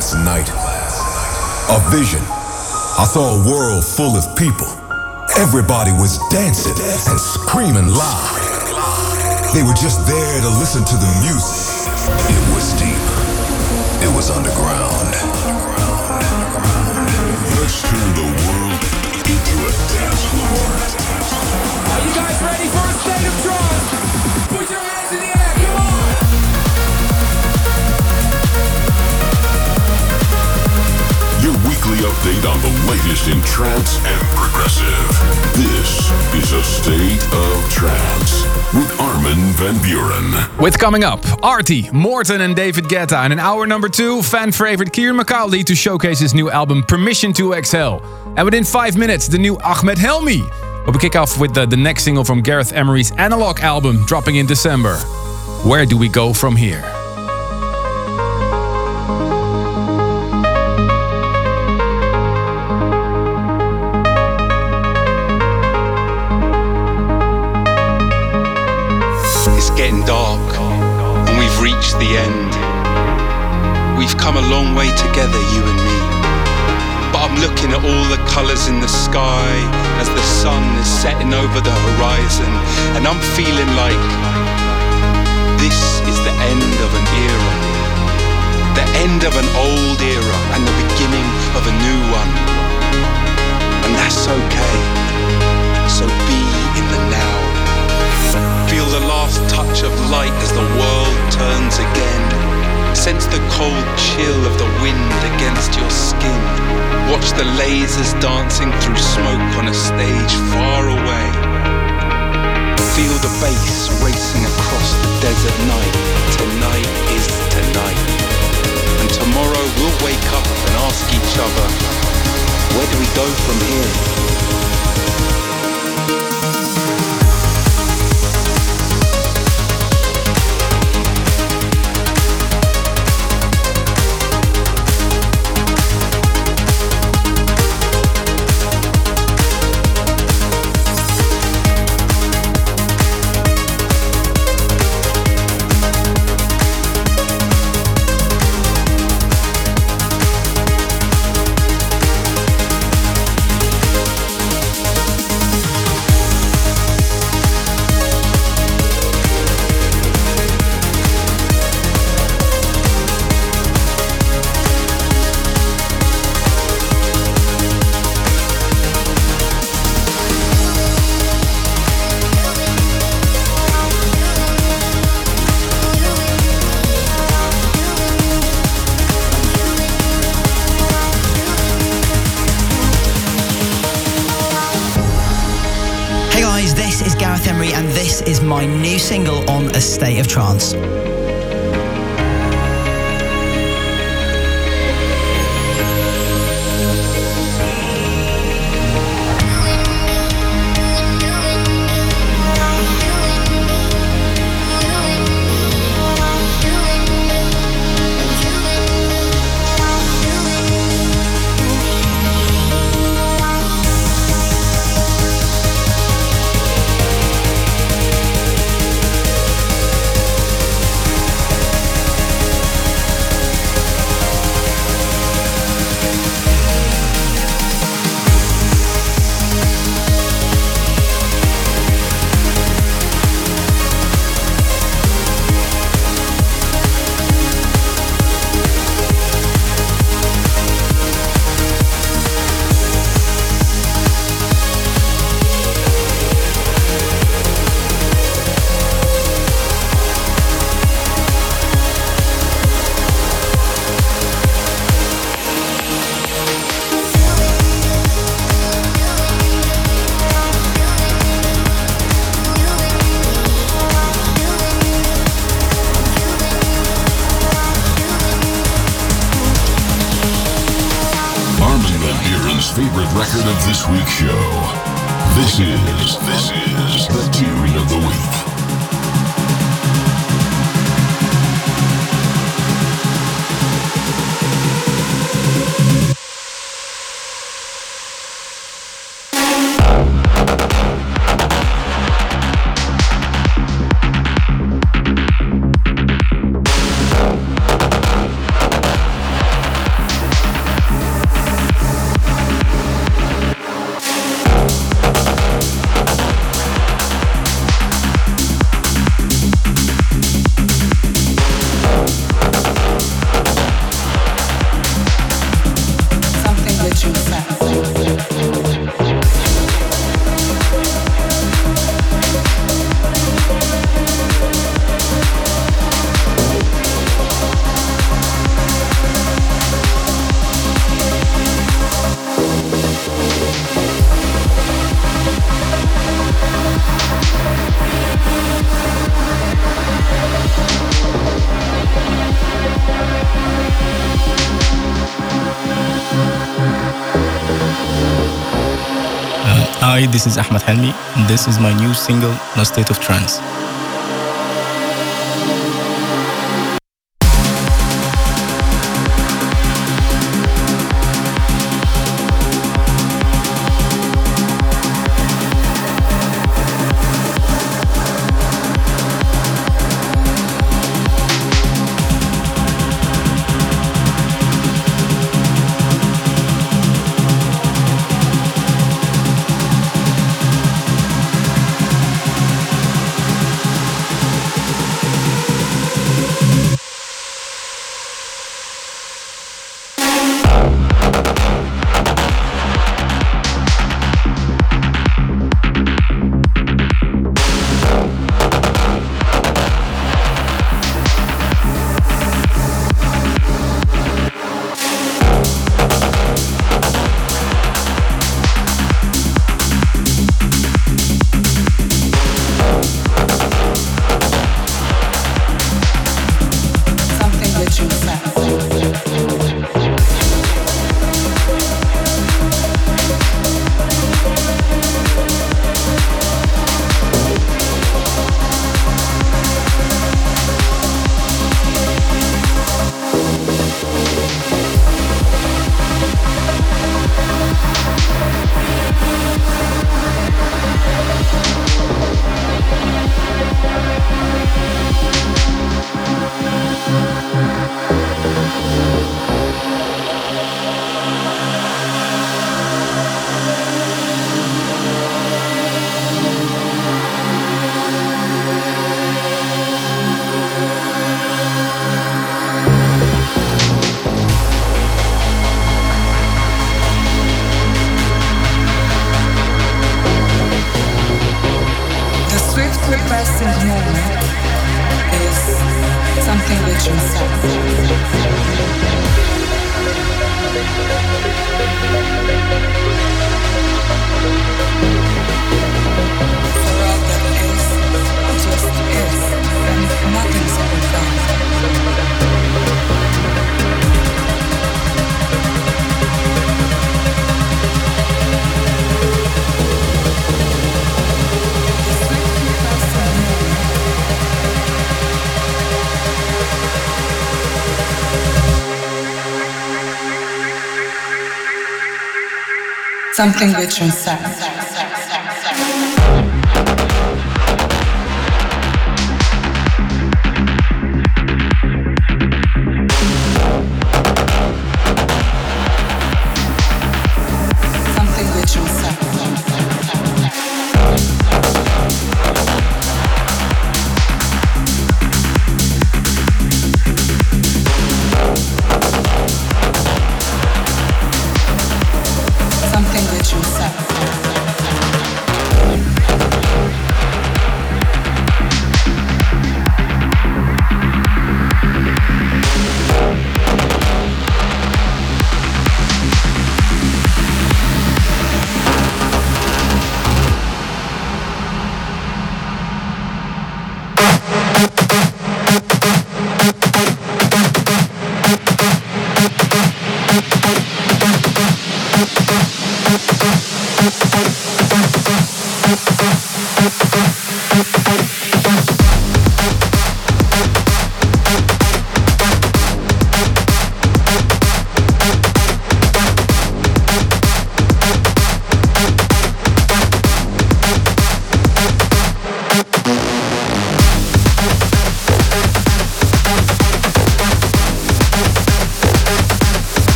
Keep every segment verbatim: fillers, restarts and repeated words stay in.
last night. A vision. I saw a world full of people. Everybody was dancing and screaming loud. They were just there to listen to the music. It was deep. It was underground. Let's turn the world into a dance floor. Are you guys ready for a state of trance? Put your hands in the air, come on! Your weekly update on the latest in trance and progressive. This is a State of Trance with Armin van Buuren. With coming up, Artie, Morten and David Guetta. And in hour number two, fan favorite Kieran McCauley to showcase his new album Permission to Exhale. And within five minutes, the new Ahmed Helmy. But we kick off with the, the next single from Gareth Emery's Analog album dropping in December. Where do we go from here? Getting dark, and we've reached the end. We've come a long way together, you and me. But I'm looking at all the colours in the sky as the sun is setting over the horizon, and I'm feeling like this is the end of an era, the end of an old era and the beginning of a new one. And that's okay, so be in the now. Feel the last touch of light as the world turns again. Sense the cold chill of the wind against your skin. Watch the lasers dancing through smoke on a stage far away. Feel the bass racing across the desert night. Tonight is tonight. And tomorrow we'll wake up and ask each other, where do we go from here? Is my new single on A State of Trance. Favorite record of this week's show. This is, this is the tune of the week. Hi, this is Ahmed Helmi, and this is my new single, No State of Trance. Something which transcends.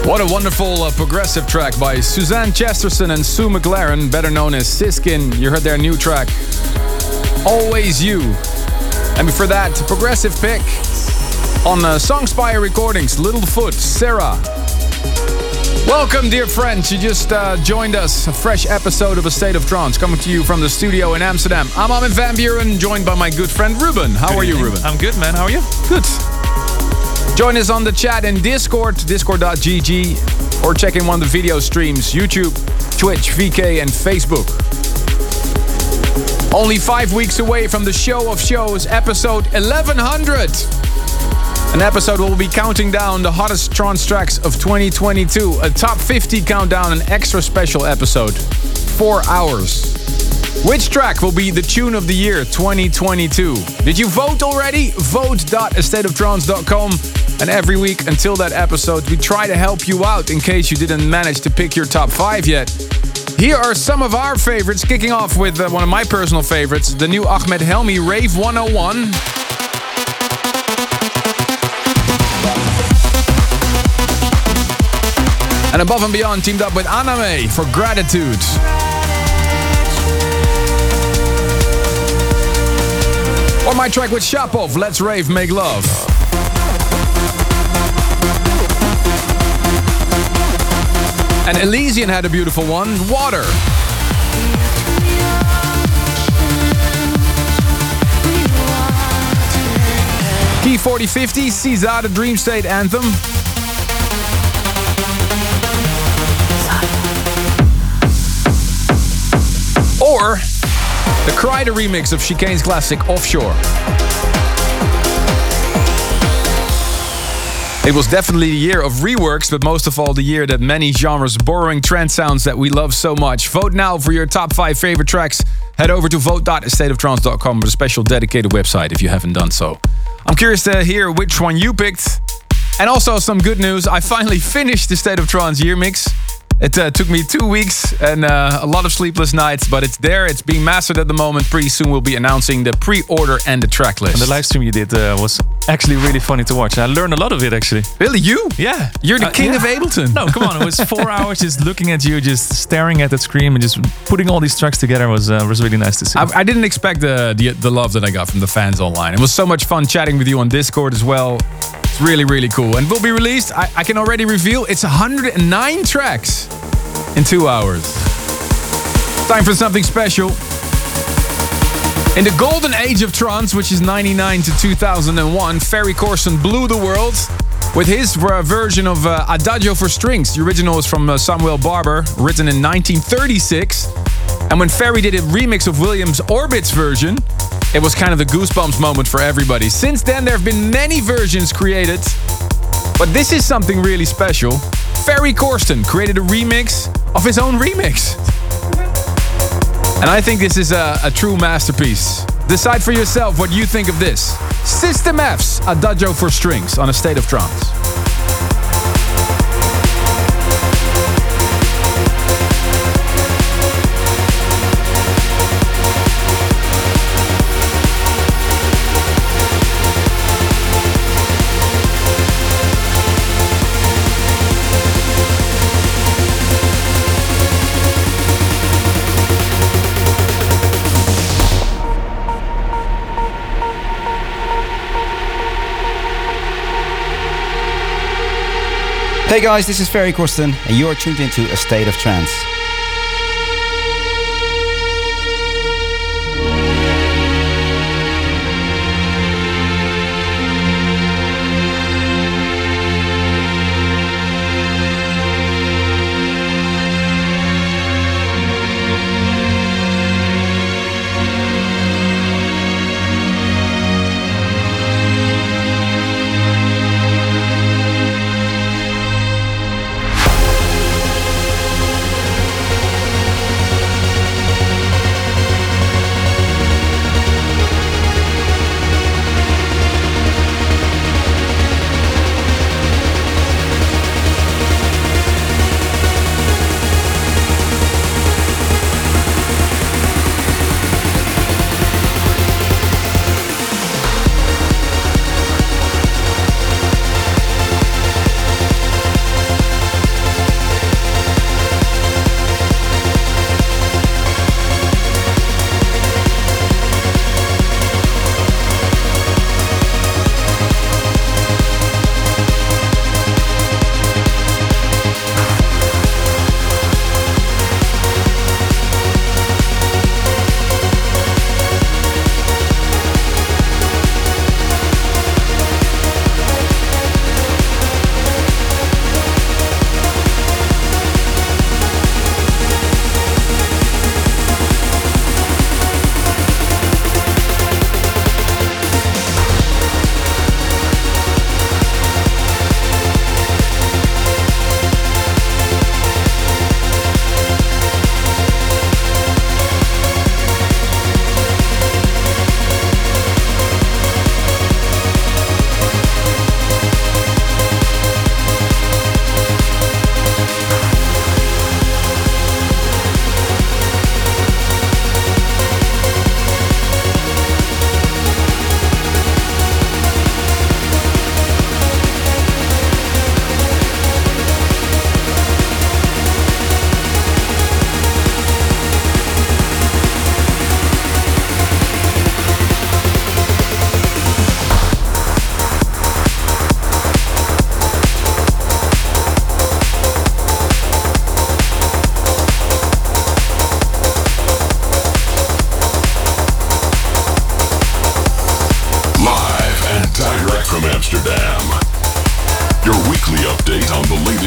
What a wonderful uh, progressive track by Suzanne Chesterton and Sue McLaren, better known as Siskin. You heard their new track, Always You. And before that, progressive pick on uh, Songspire Recordings, Littlefoot, Sarah. Welcome, dear friends. You just uh, joined us. A fresh episode of A State of Trance coming to you from the studio in Amsterdam. I'm Armin van Buuren, joined by my good friend Ruben. How good are evening. you, Ruben? I'm good, man. How are you? Good. Join us on the chat in Discord, discord dot g g, or check in one of the video streams, YouTube, Twitch, V K, and Facebook. Only five weeks away from the show of shows, episode eleven hundred. An episode where we'll be counting down the hottest trance tracks of twenty twenty-two. A top fifty countdown, an extra special episode. Four hours. Which track will be the tune of the year twenty twenty-two? Did you vote already? vote dot a state of trance dot com. And every week until that episode, we try to help you out in case you didn't manage to pick your top five yet. Here are some of our favorites, kicking off with uh, one of my personal favorites, the new Ahmed Helmy Rave one oh one. And Above and Beyond teamed up with Aname for Gratitude. Or my track with Shapov, Let's Rave, Make Love. And Elysian had a beautiful one, Water. Key forty fifty, Caesar, the Dream State Anthem. Or the Kryder remix of Chicane's classic Offshore. It was definitely the year of reworks, but most of all the year that many genres borrowing trance sounds that we love so much. Vote now for your top five favorite tracks. Head over to vote dot a state of trance dot com, a special dedicated website if you haven't done so. I'm curious to hear which one you picked. And also some good news, I finally finished the State of Trance year mix. It uh, took me two weeks and uh, a lot of sleepless nights, but it's there. It's being mastered at the moment. Pretty soon we'll be announcing the pre-order and the track list. And the live stream you did uh, was actually really funny to watch. I learned a lot of it, actually. Really? You? Yeah. You're the uh, king yeah. of Ableton. No, come on. It was four hours just looking at you, just staring at that screen and just putting all these tracks together was uh, was really nice to see. I, I didn't expect the, the the love that I got from the fans online. It was so much fun chatting with you on Discord as well. It's really, really cool. And will be released, I, I can already reveal, it's one hundred nine tracks. In two hours. Time for something special. In the golden age of trance, which is ninety-nine to two thousand one, Ferry Corsten blew the world with his uh, version of uh, Adagio for Strings. The original is from uh, Samuel Barber, written in nineteen thirty-six. And when Ferry did a remix of Williams' Orbit's version, it was kind of the goosebumps moment for everybody. Since then, there have been many versions created, but this is something really special. Ferry Corsten created a remix of his own remix. And I think this is a, a true masterpiece. Decide for yourself what you think of this. System F's Adagio for Strings on A State of Trance. Hey guys, this is Ferry Corsten, and you're tuned into A State of Trance.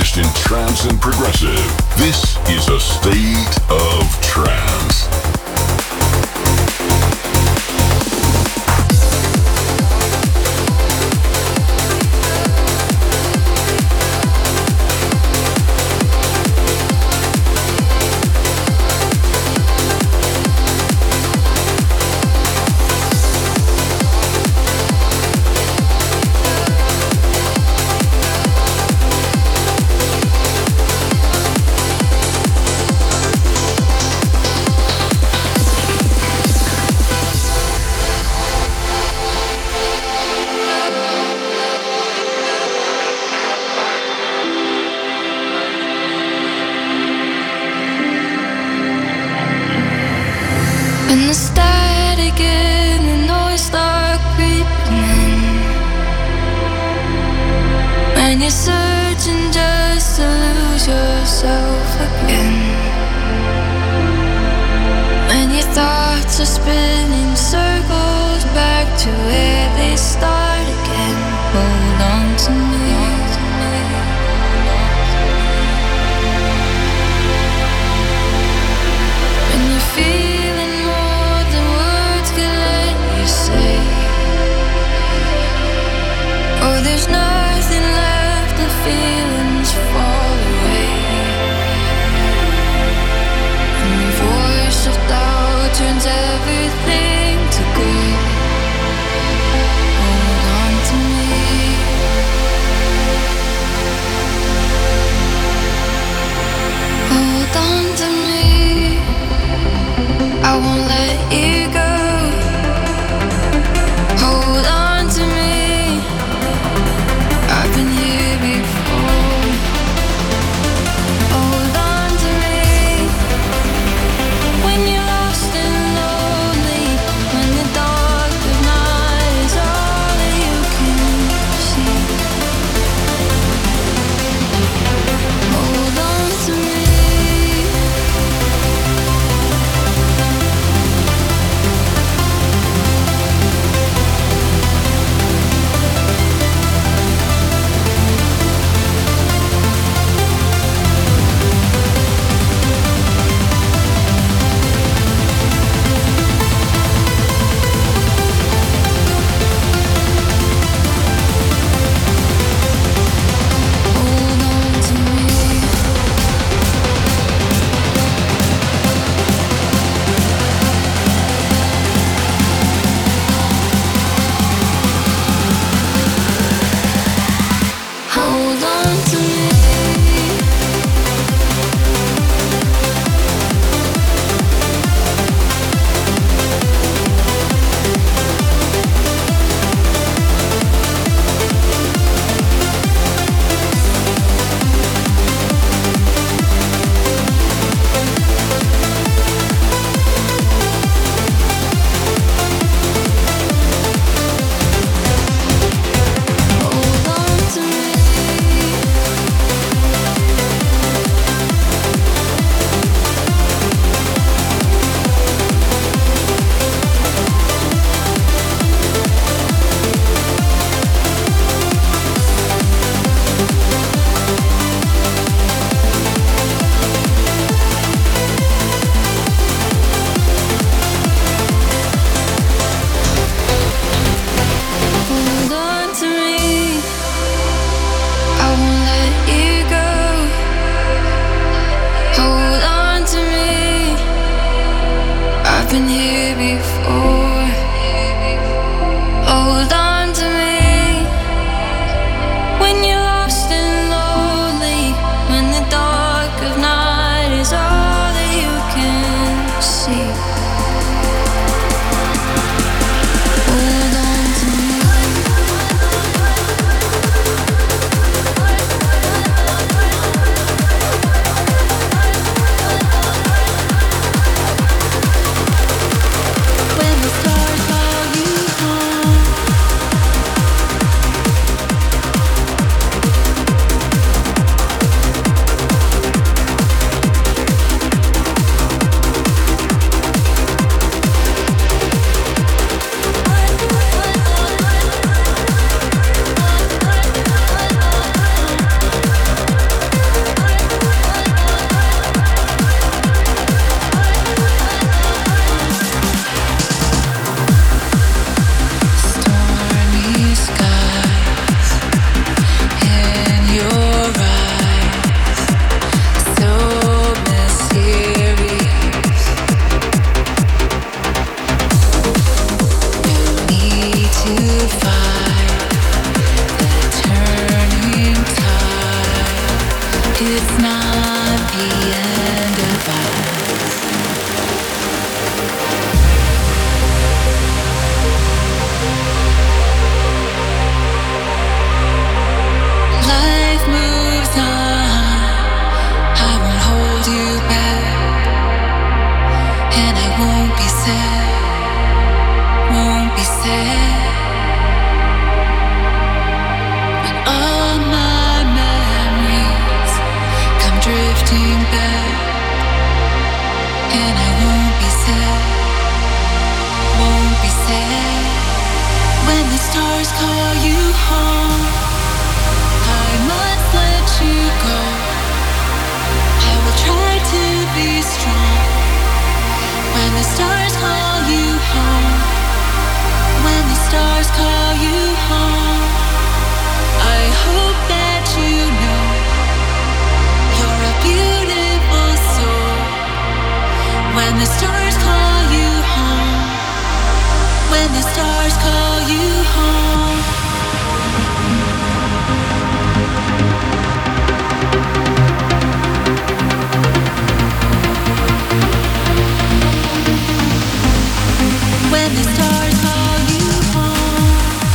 immersed in trance and progressive. This is a state of trance. When the static and the noise start creeping in, when you're searching just to lose yourself again, when your thoughts are spinning circles back to where they start again, hold on to me. When you're feeling more than words can let you say, oh, there's nothing left, the feelings fall away, and the voice of doubt turns everything to gray. Hold on to me. Hold on to me. I won't let you go. Hold on to me. I've been here before. Hold on to me. When you're lost and lonely, when the dark of night is all that you can see. Hold on to me. It's not the end of us. Life moves on. I won't hold you back, and I won't be sad. Won't be sad. But all my memories come drifting back, and I won't be sad. Won't be sad. When the stars call you home, I must let you go. I will try to be strong. When the stars call you home, when the stars call you home, I hope that you know you're a beautiful soul. When the stars call you home, when the stars call you home. When the stars call you home.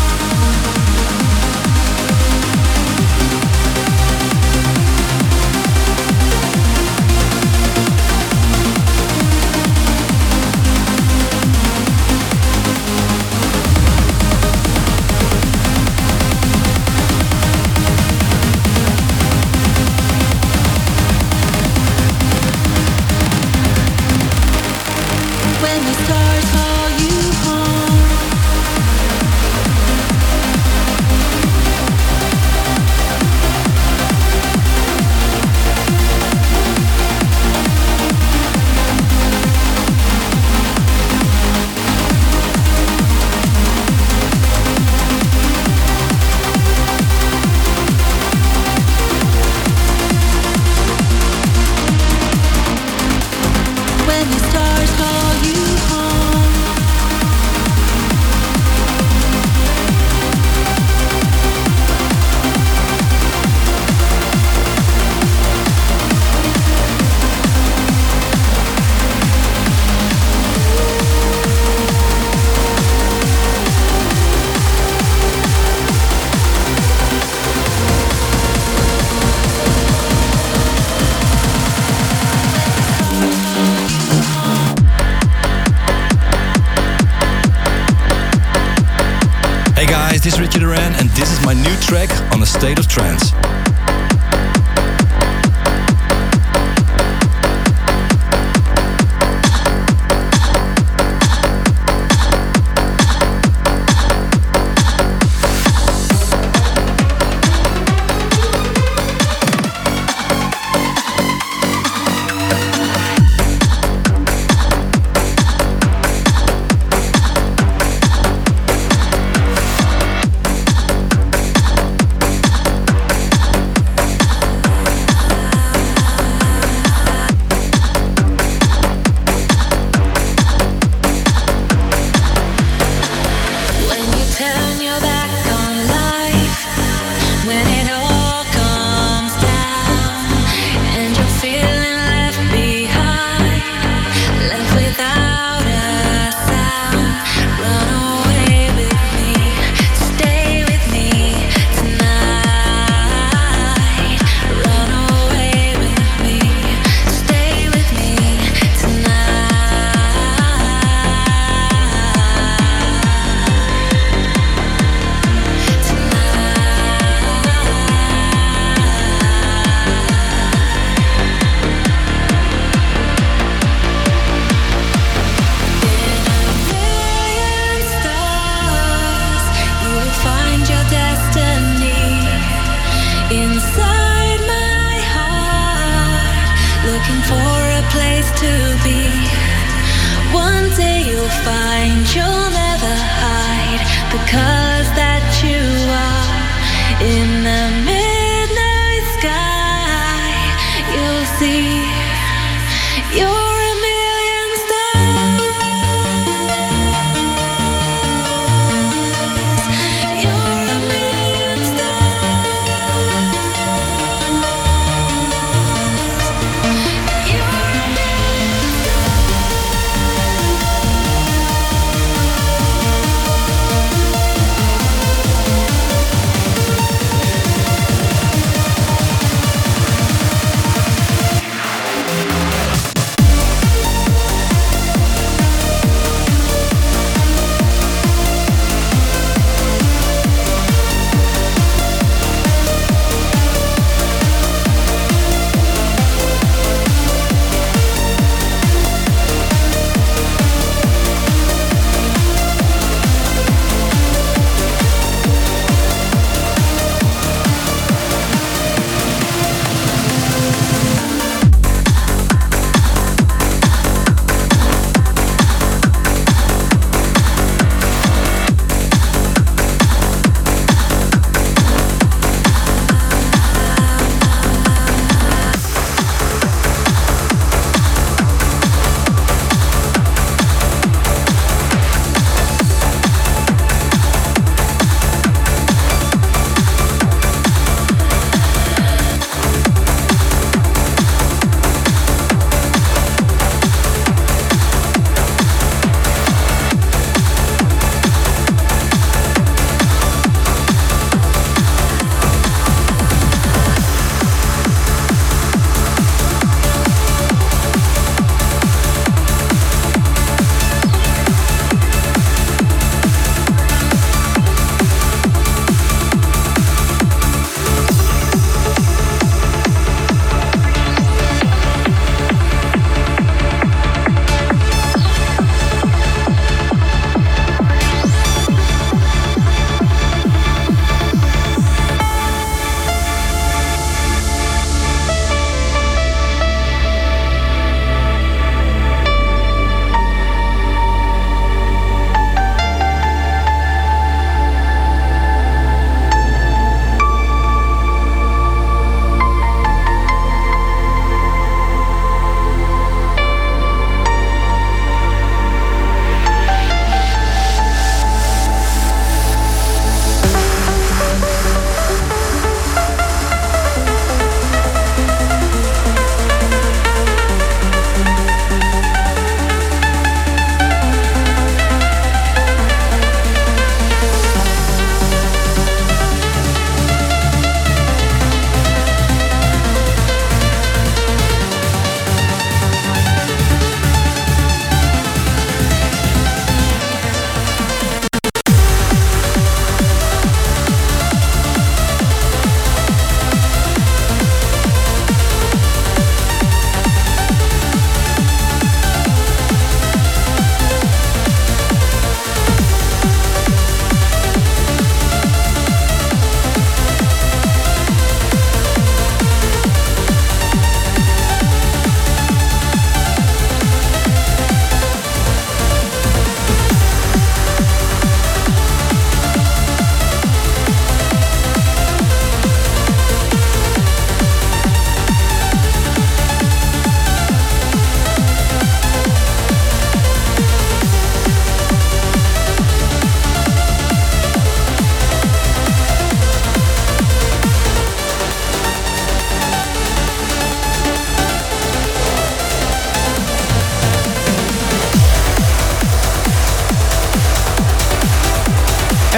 When the stars call you home. When the stars call you home. Hey guys, this is Richie Duran and this is my new track on A State of Trance. When you turn your back on life, when it all comes down, and you're feeling left behind, left without a sound, run away with me, stay with me tonight. Run away with me, stay with me You will find your destiny inside my heart, looking for a place to be. One day you'll find you'll never hide, because that you are in the midnight sky. You'll see you're a million stars. You're a million stars.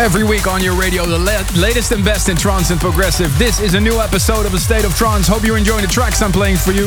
Every week on your radio, the la- latest and best in trance and progressive. This is a new episode of A State of Trance. Hope you're enjoying the tracks I'm playing for you.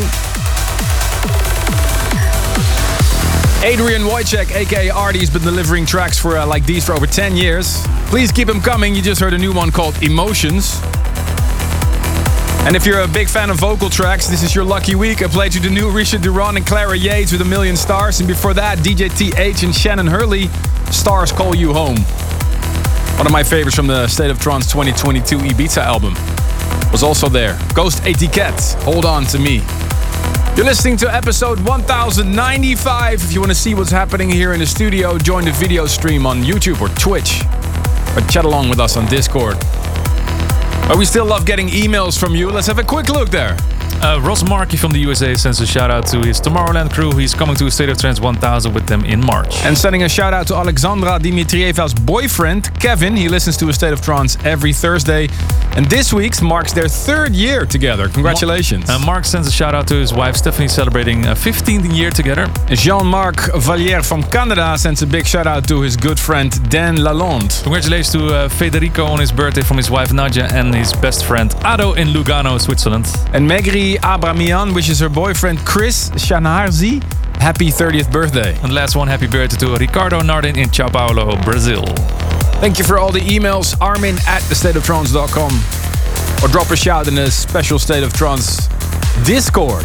Adrian Wojcik, aka Artie, has been delivering tracks for uh, like these for over ten years. Please keep them coming. You just heard a new one called Emotions. And if you're a big fan of vocal tracks, this is your lucky week. I played you the new Richard Durand and Clara Yates with A Million Stars. And before that, D J T H and Shannon Hurley, Stars Call You Home. One of my favorites from the State of Trance twenty twenty-two Ibiza album was also there. Ghost Etiquette, Hold On To Me. You're listening to episode one thousand ninety-five. If you want to see what's happening here in the studio, join the video stream on YouTube or Twitch. Or chat along with us on Discord. But we still love getting emails from you. Let's have a quick look there. Uh, Ross Markey from the U S A sends a shout out to his Tomorrowland crew. He's coming to a State of Trance one thousand with them in March. And sending a shout out to Alexandra Dimitrieva's boyfriend, Kevin. He listens to A State of Trance every Thursday. And this week's marks their third year together. Congratulations. Ma- uh, Mark sends a shout out to his wife Stephanie, celebrating a fifteenth year together. Jean-Marc Valliere from Canada sends a big shout out to his good friend Dan Lalonde. Congratulations to uh, Federico on his birthday from his wife Nadia and his best friend Ado in Lugano, Switzerland. And Megri Abramian wishes her boyfriend Chris Shanarzi happy thirtieth birthday. And last one, happy birthday to Ricardo Nardin in Sao Paulo, Brazil. Thank you for all the emails. Armin at the state of trance dot com. Or drop a shout in the special State of Trance Discord.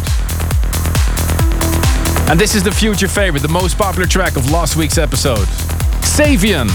And this is the future favorite, the most popular track of last week's episode. Xavian.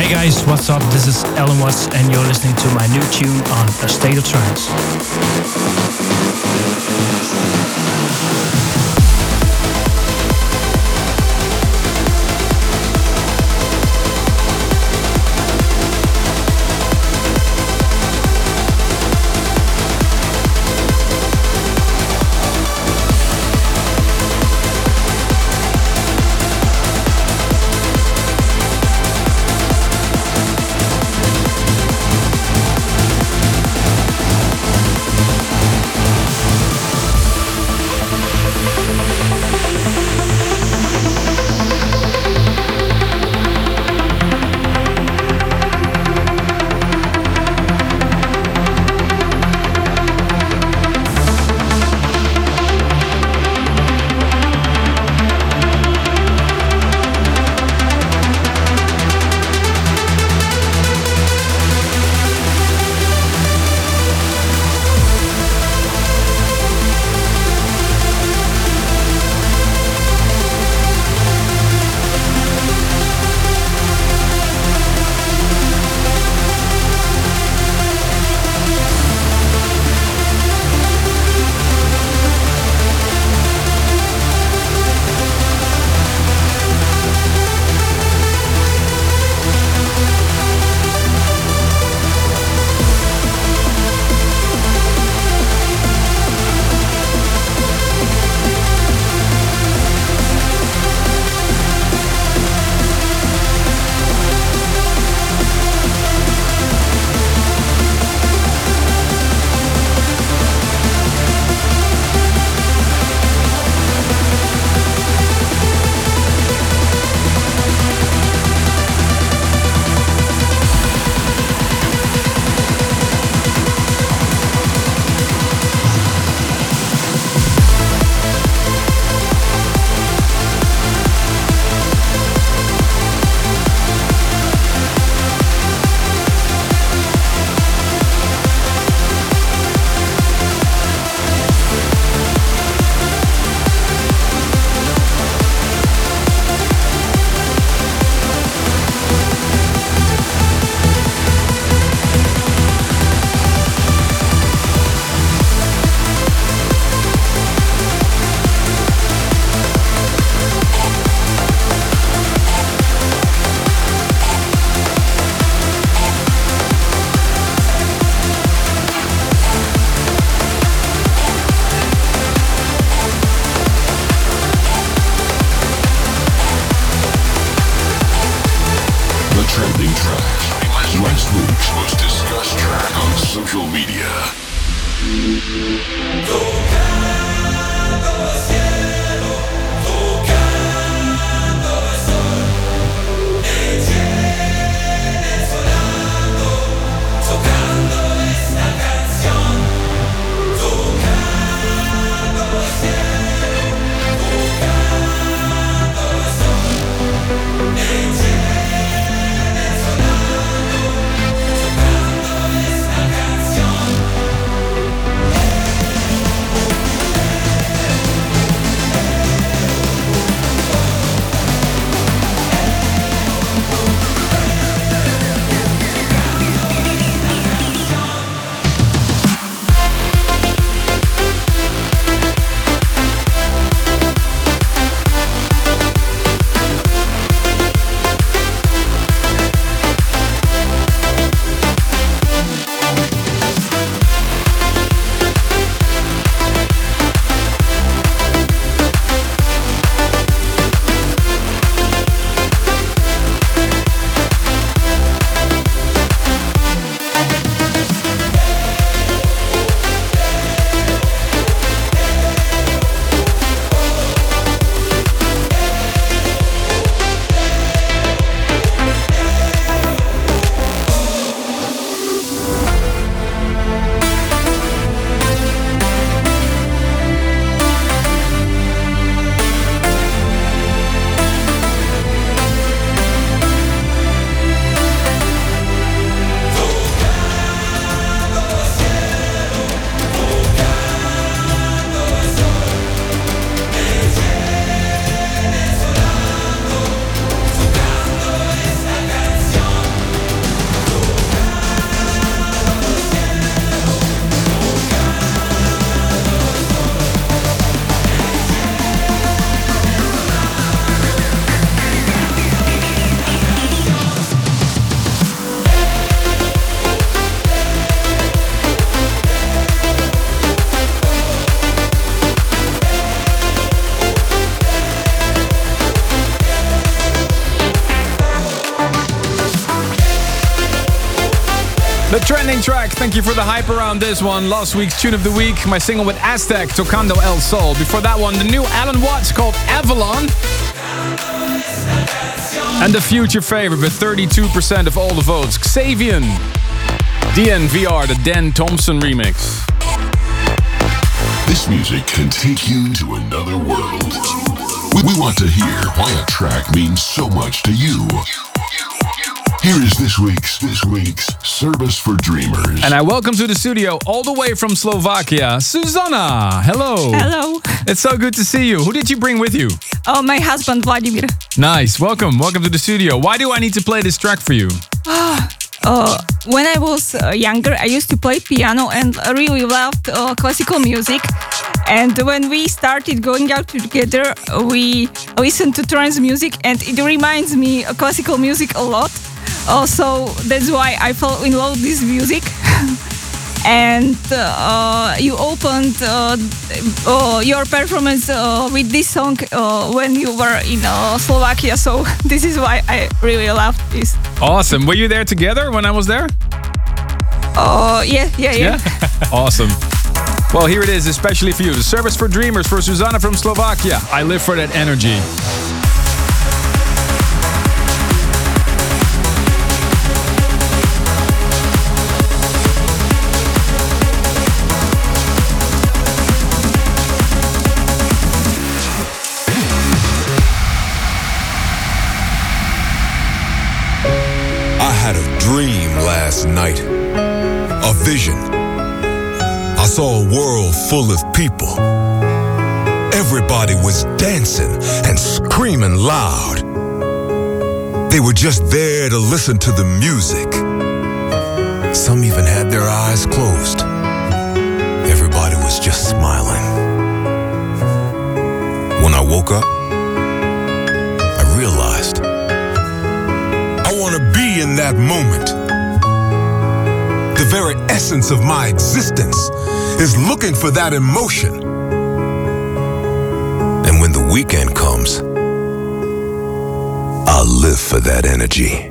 Hey guys, what's up? This is Alan Watts and you're listening to my new tune on A State of Trance. The trending track, thank you for the hype around this one. Last week's tune of the week, my single with Aztec, Tocando El Sol. Before that one, the new Alan Watts called Avalon. And the future favorite with thirty-two percent of all the votes, Xavian. D N V R, the Dan Thompson remix. This music can take you to another world. We, we want to hear why a track means so much to you. Here is this week's this week's Service for Dreamers. And I welcome to the studio all the way from Slovakia, Susanna. Hello. Hello. It's so good to see you. Who did you bring with you? Oh, my husband Vladimir. Nice. Welcome. Welcome to the studio. Why do I need to play this track for you? Uh, when I was uh, younger, I used to play piano and I really loved uh, classical music. And when we started going out together, we listened to trance music, and it reminds me of classical music a lot. Uh, so that's why I fell in love with this music. And uh, you opened uh, uh, your performance uh, with this song uh, when you were in uh, Slovakia. So this is why I really loved this. Awesome. Were you there together when I was there? Uh, yeah, yeah, yeah. yeah? Awesome. Well, here it is, especially for you. The Service for Dreamers for Susanna from Slovakia. I live for that energy. I had a dream last night, a vision. I saw a world full of people. Everybody was dancing and screaming loud. They were just there to listen to the music. Some even had their eyes closed. Everybody was just smiling. When I woke up, I realized I want to be in that moment. The very essence of my existence is looking for that emotion. And when the weekend comes, I'll live for that energy.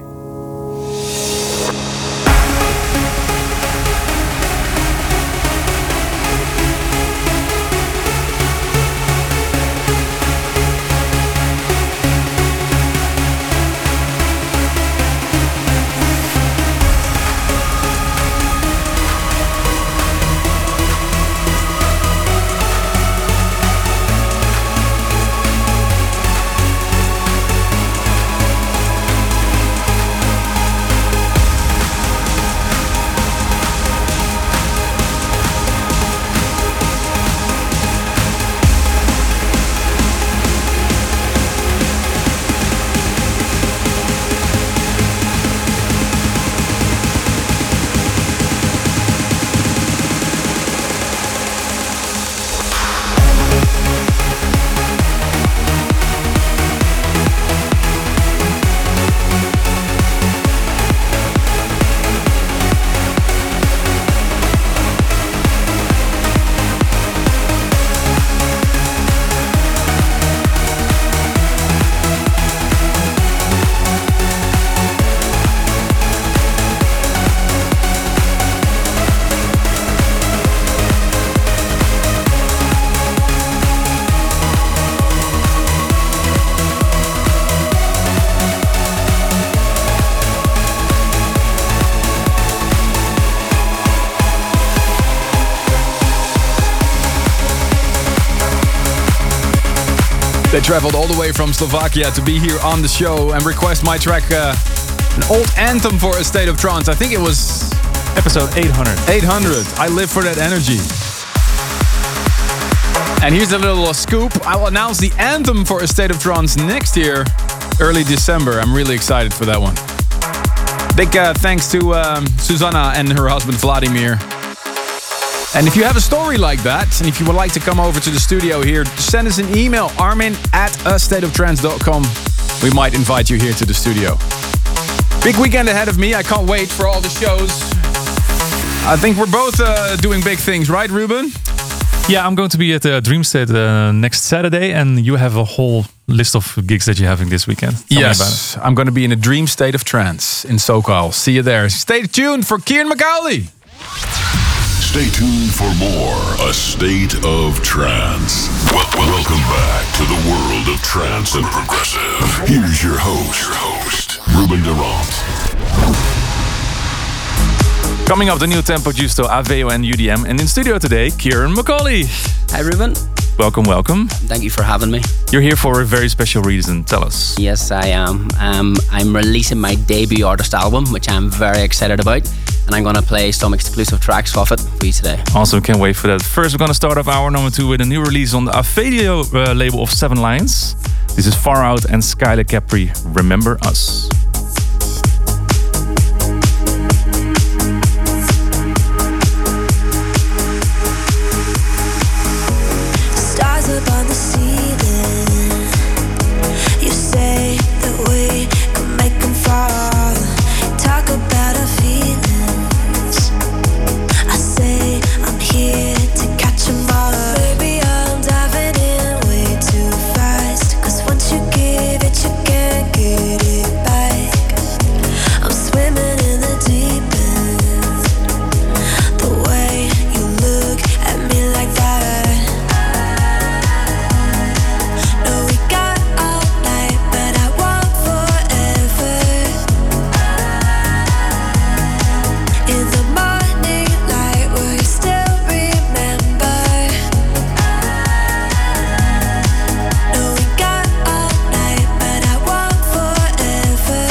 They traveled all the way from Slovakia to be here on the show and request my track, uh, an old anthem for A State of Trance. I think it was episode eight hundred. eight hundred. I live for that energy. And here's a little scoop. I will announce the anthem for A State of Trance next year, early December. I'm really excited for that one. Big uh, thanks to um, Susanna and her husband Vladimir. And if you have a story like that, and if you would like to come over to the studio here, send us an email, armin at a state of trance dot com. We might invite you here to the studio. Big weekend ahead of me. I can't wait for all the shows. I think we're both uh, doing big things, right, Ruben? Yeah, I'm going to be at uh, Dream State uh, next Saturday, and you have a whole list of gigs that you're having this weekend. Tell yes, me about it. I'm going to be in a dream state of trance in SoCal. See you there. Stay tuned for Kieran McCauley. Stay tuned for more A State of Trance. Well, welcome back to the world of trance and progressive. Here's your host, your host, Ruben Durant. Coming up, the new Tempo Giusto, Aveo and U D M. And in studio today, Kieran McCauley. Hi, Ruben. Welcome, welcome. Thank you for having me. You're here for a very special reason. Tell us. Yes, I am. Um, I'm releasing my debut artist album, which I'm very excited about. And I'm going to play some exclusive tracks off it for you today. Awesome, can't wait for that. First, we're going to start off hour number two with a new release on the Aveo uh, label of Seven Lions. This is Far Out and Skylar Capri, Remember Us. Stars up on the ceiling. You say that we could make them fall. Talk about our feelings. I say I'm here to catch them all. Baby, I'm diving in way too fast. Cause once you give it, you can't get it back. I'm swimming in the deep end. The way you look at me like that. No, we got all night, but I want forever. In the morning light, will you still remember? No, we got all night, but I want forever.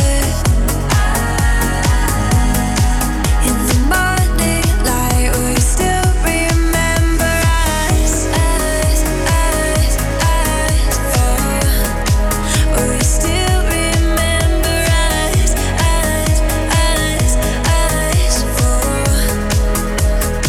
In the morning light, will you still remember us? Us, us, us, oh. Will you still remember us? Us, us, us, oh.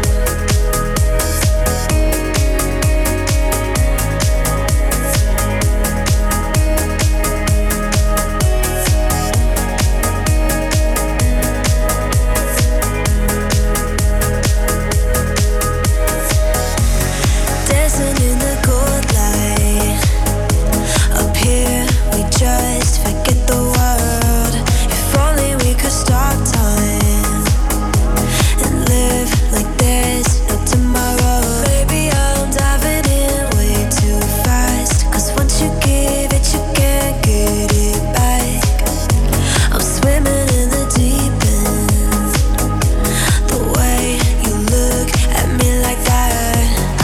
Dancing in the cold light. Up here, we just forget the world. If only we could stop time and live like there's no tomorrow. Baby, I'm diving in way too fast. Cause once you give it, you can't get it back. I'm swimming in the deep end. The way you look at me like that.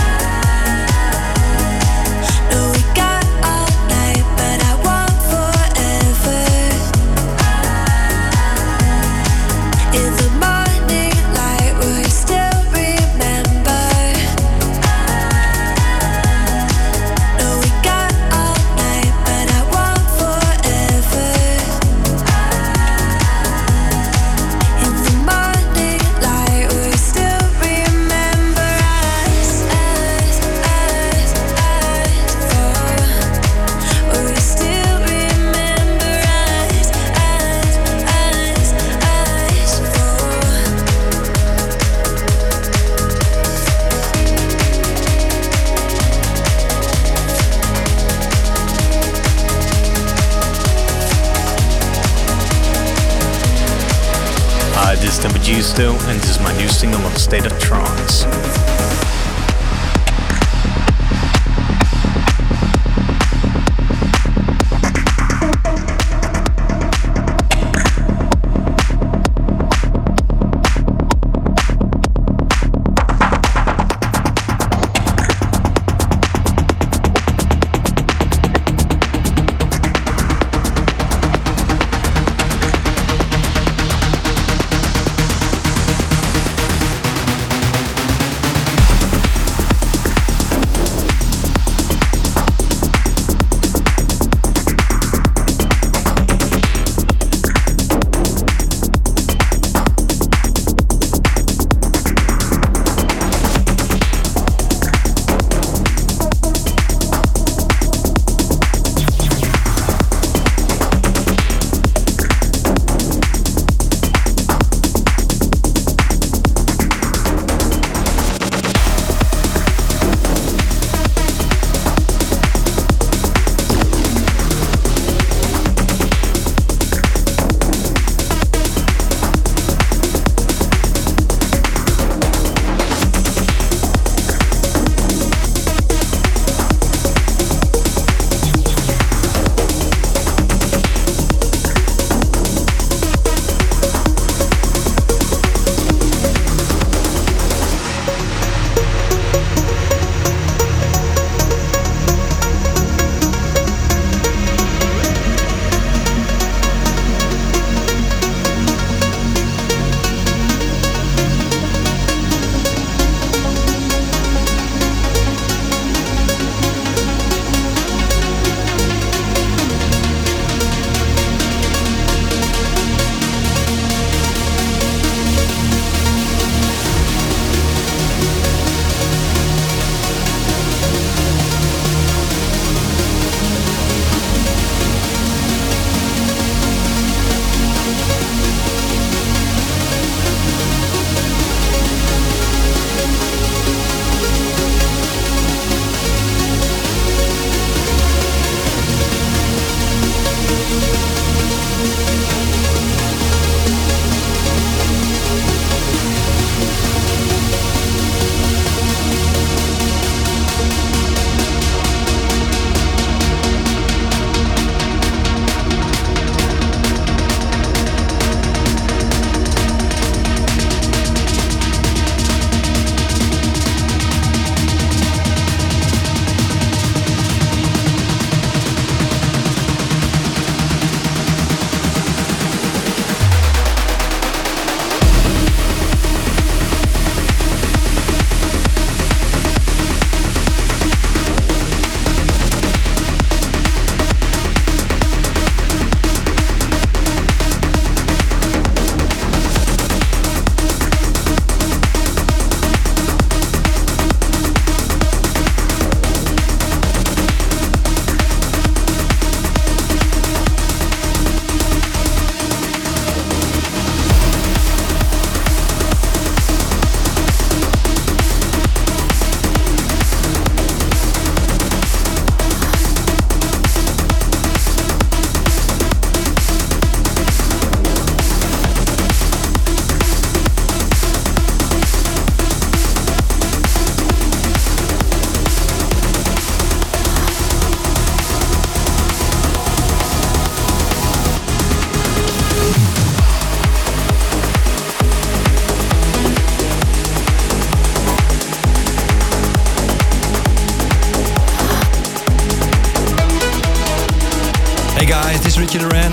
No, we got all night, but I want forever. In the morning light, will you still remember? No, we got all night, but I want forever. In the morning light, will you still remember us? Us, us, us, oh. Will you still remember us? Us, us, us, oh. Hi, this is Tempo Giusto, and this is my new single on A State of Trance.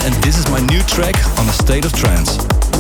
and this is my new track on A State of Trance.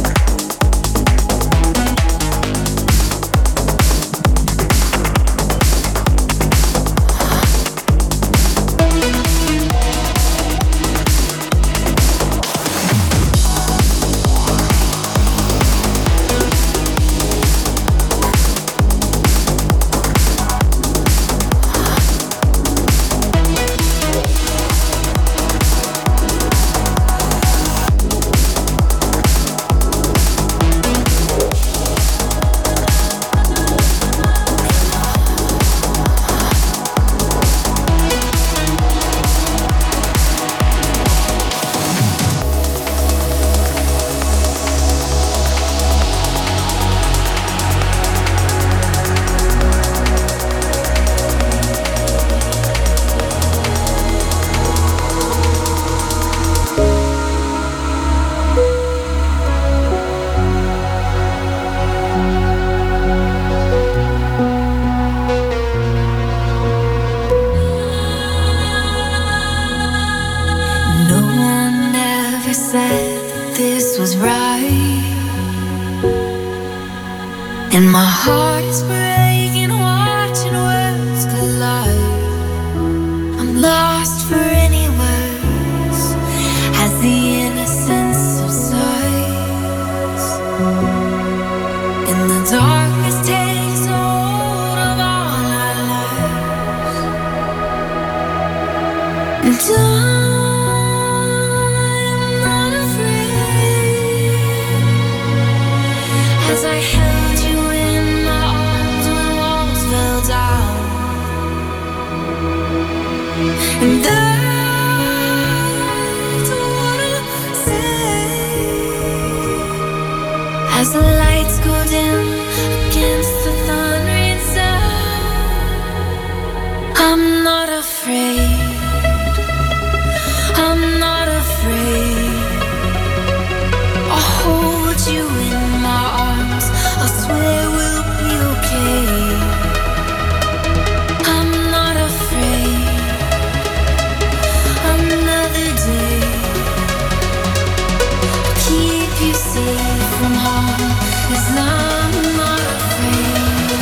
And my heart is breaking, watching words collide. I'm lost for any words as the innocence subsides. And the darkness takes hold of all our lives. And I'm not afraid as I held you in my arms when walls fell down. And that's what I say as the lights go dim against the thundering sound. I'm not afraid. I'm not afraid. I'll hold you in my arms. I swear we'll be okay. I'm not afraid. Another day, I'll keep you safe from harm, 'cause I'm not afraid.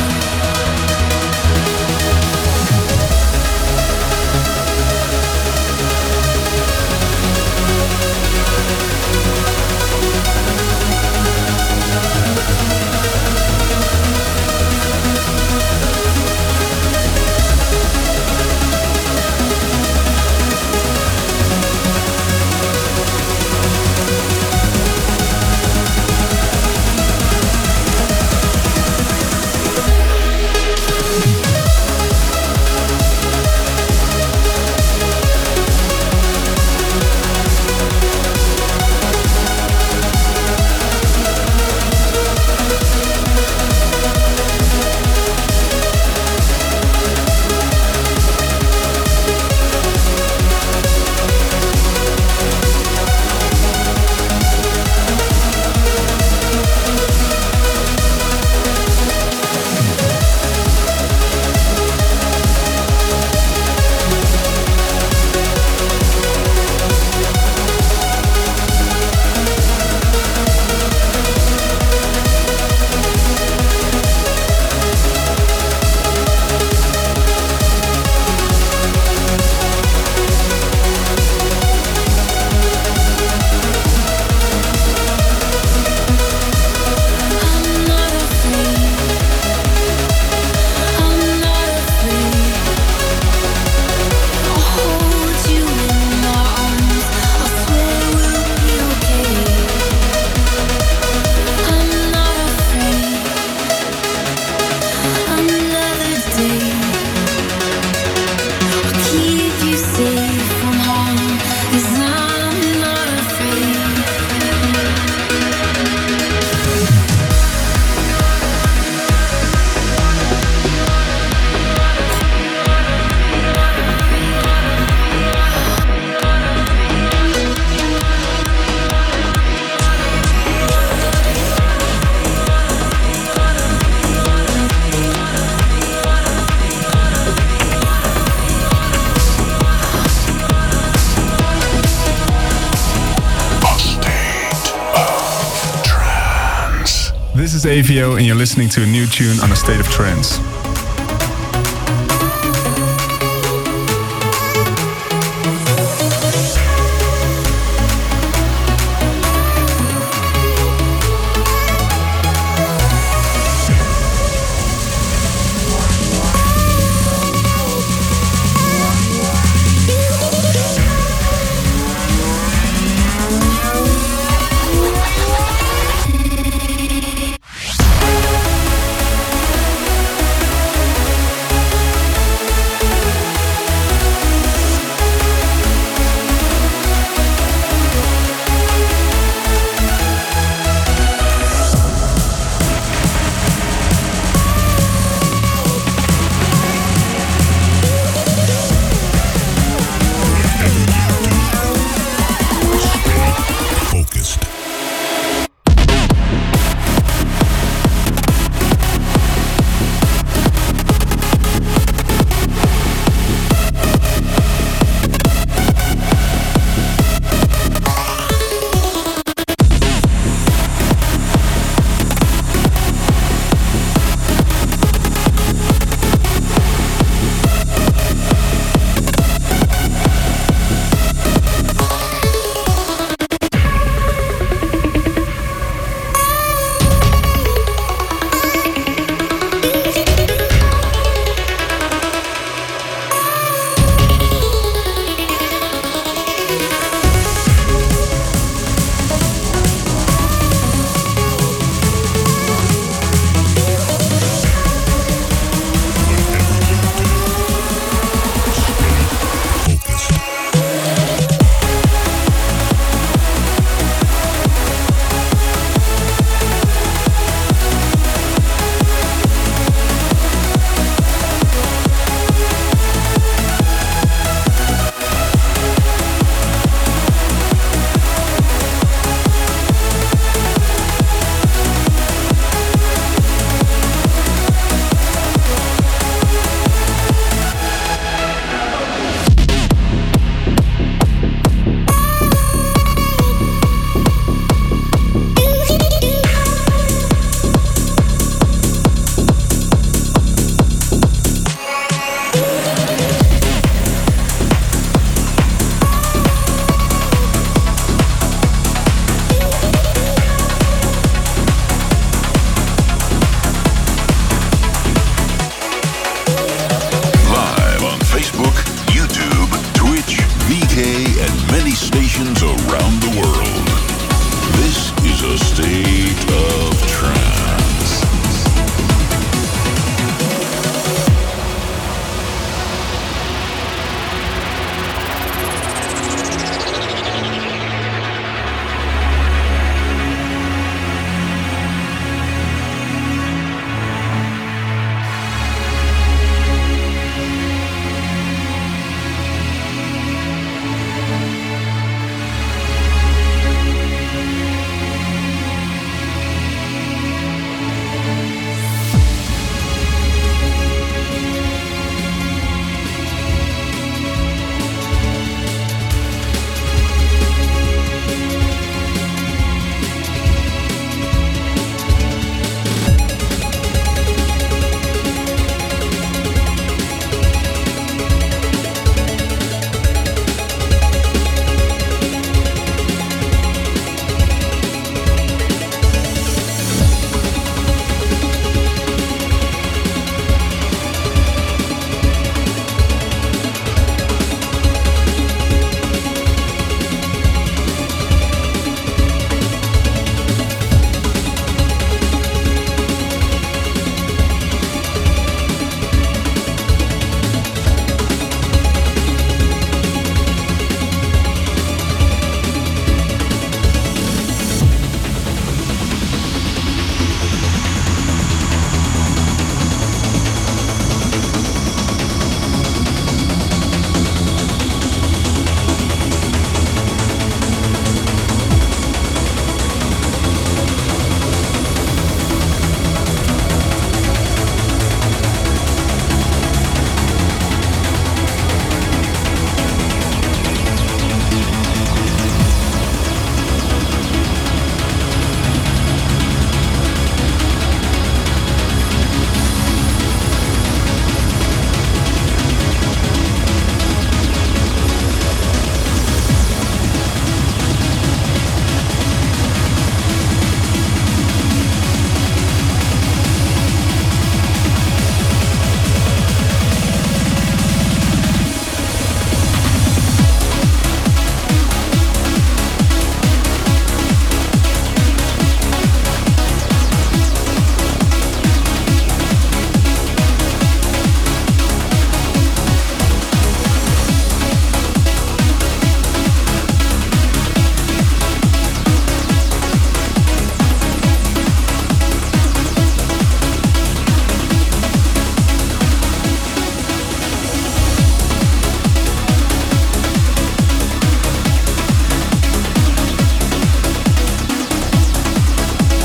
this is A V O and you're listening to a new tune on A State of Trance.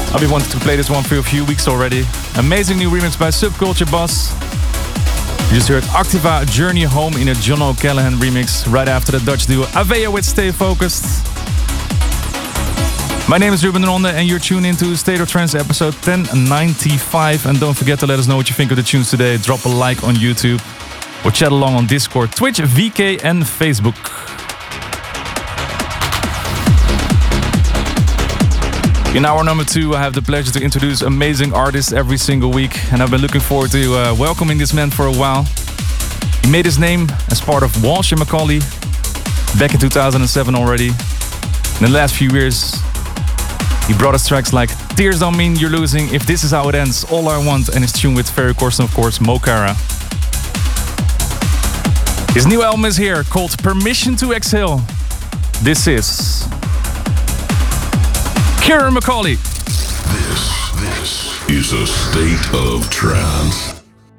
I've been wanting to play this one for a few weeks already. Amazing new remix by Subculture Boss. You just heard Activa Journey Home in a John O'Callaghan remix right after the Dutch duo Avea with Stay Focused. My name is Ruben Ronde and you're tuned into State of Trance episode ten ninety-five. And don't forget to let us know what you think of the tunes today. Drop a like on YouTube or chat along on Discord, Twitch, V K and Facebook. In hour number two, I have the pleasure to introduce amazing artists every single week, and I've been looking forward to uh, welcoming this man for a while. He made his name as part of Walsh and Macaulay back in two thousand seven already. In the last few years, he brought us tracks like Tears Don't Mean You're Losing, If This Is How It Ends, All I Want, and his tune with Ferry Corsten, of course, Mocara. His new album is here, called Permission to Exhale. This is Ciaran McAuley. This, this is a state of trance.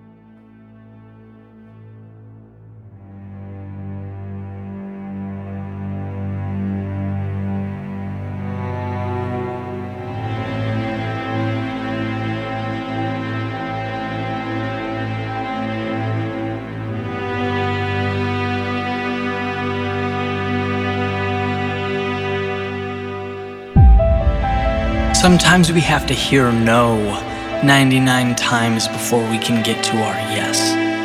Sometimes we have to hear no ninety-nine times before we can get to our yes.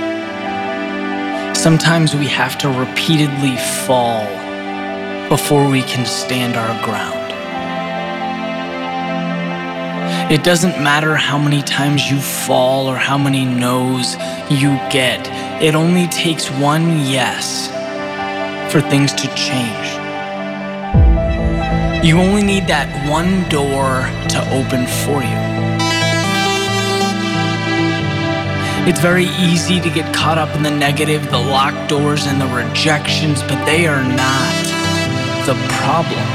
Sometimes we have to repeatedly fall before we can stand our ground. It doesn't matter how many times you fall or how many no's you get. It only takes one yes for things to change. You only need that one door to open for you. It's very easy to get caught up in the negative, the locked doors, and the rejections, but they are not the problem.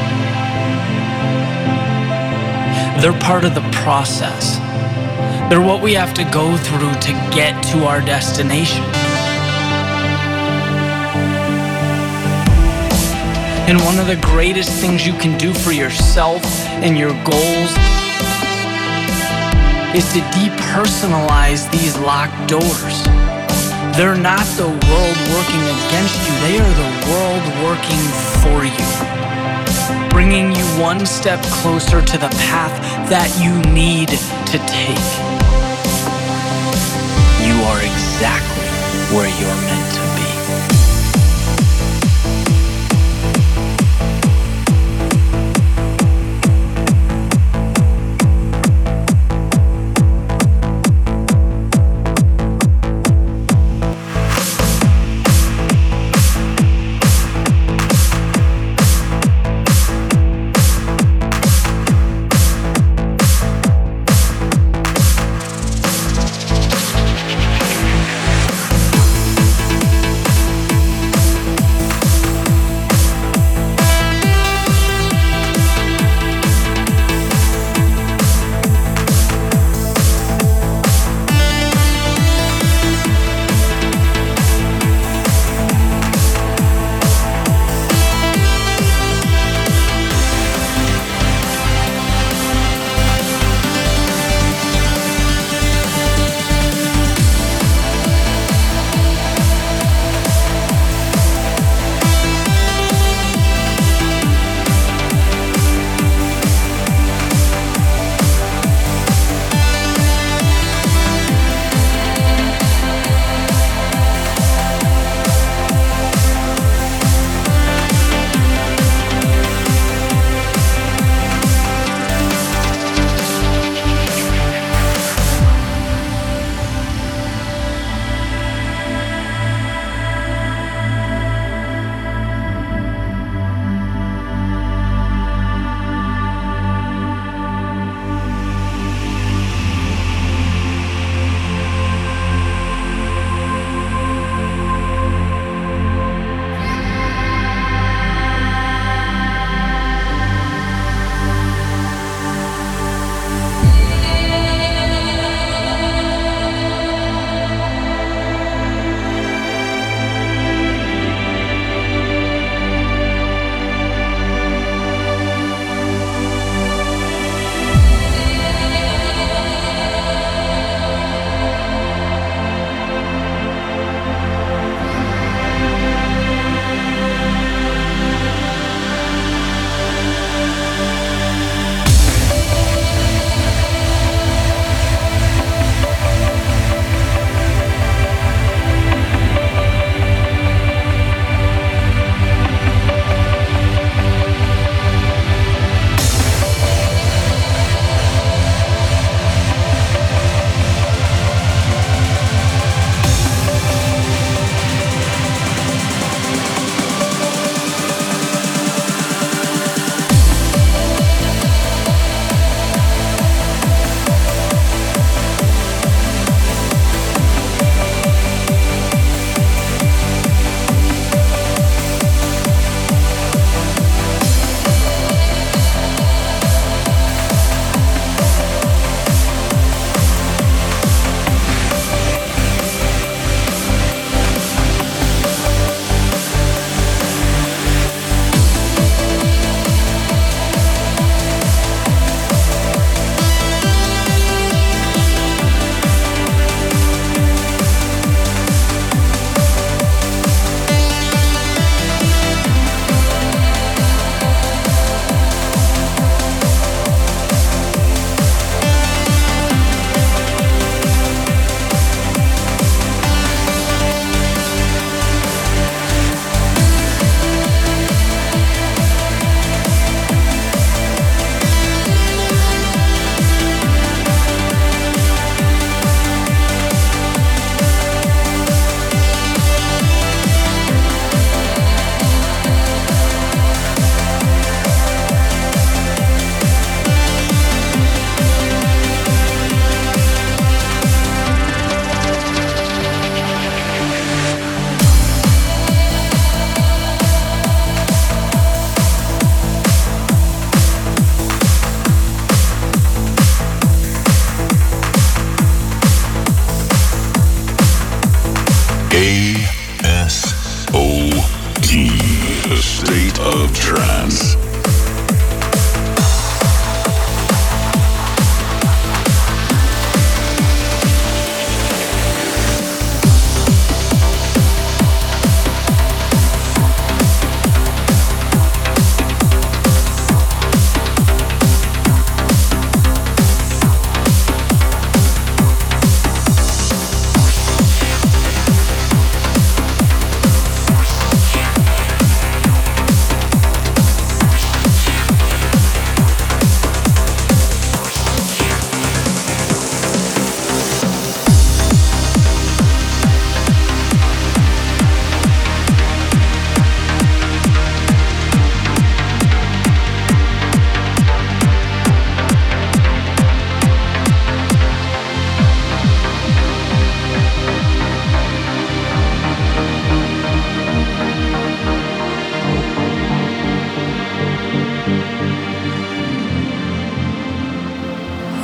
They're part of the process. They're what we have to go through to get to our destination. And one of the greatest things you can do for yourself and your goals is to depersonalize these locked doors. They're not the world working against you, they are the world working for you, bringing you one step closer to the path that you need to take. You are exactly where you're meant to be.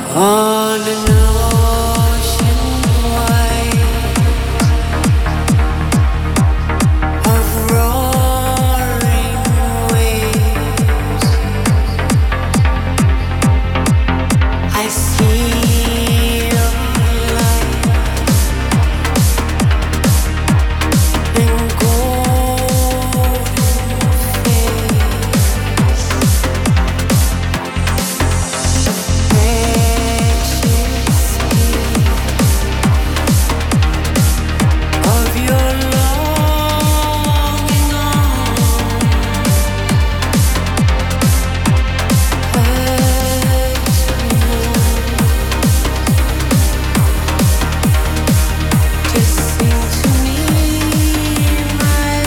On an ocean wide of roaring waves, I see your light in golden of your longing to sing to me, my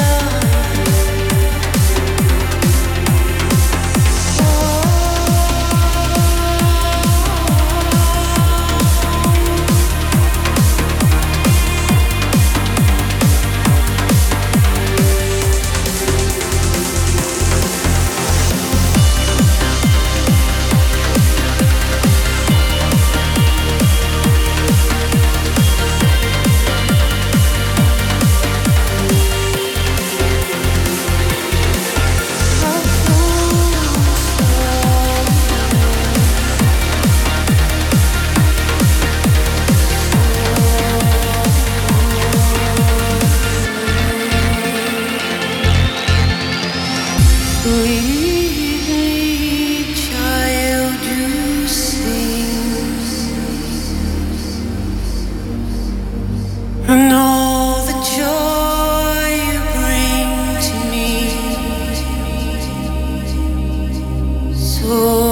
sweet child, you sing, and all the joy you bring to me. So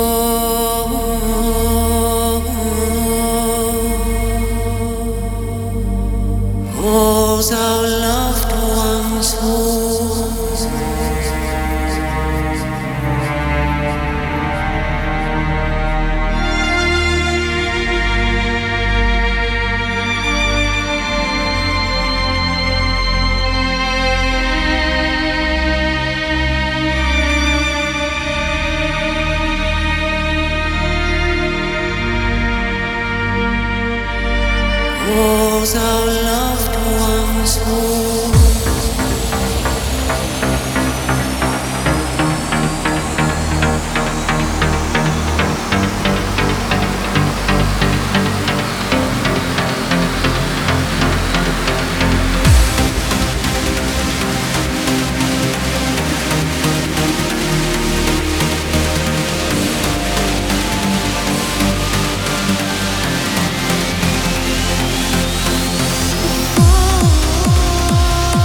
all's our loved ones home. All's our loved ones home. Oh,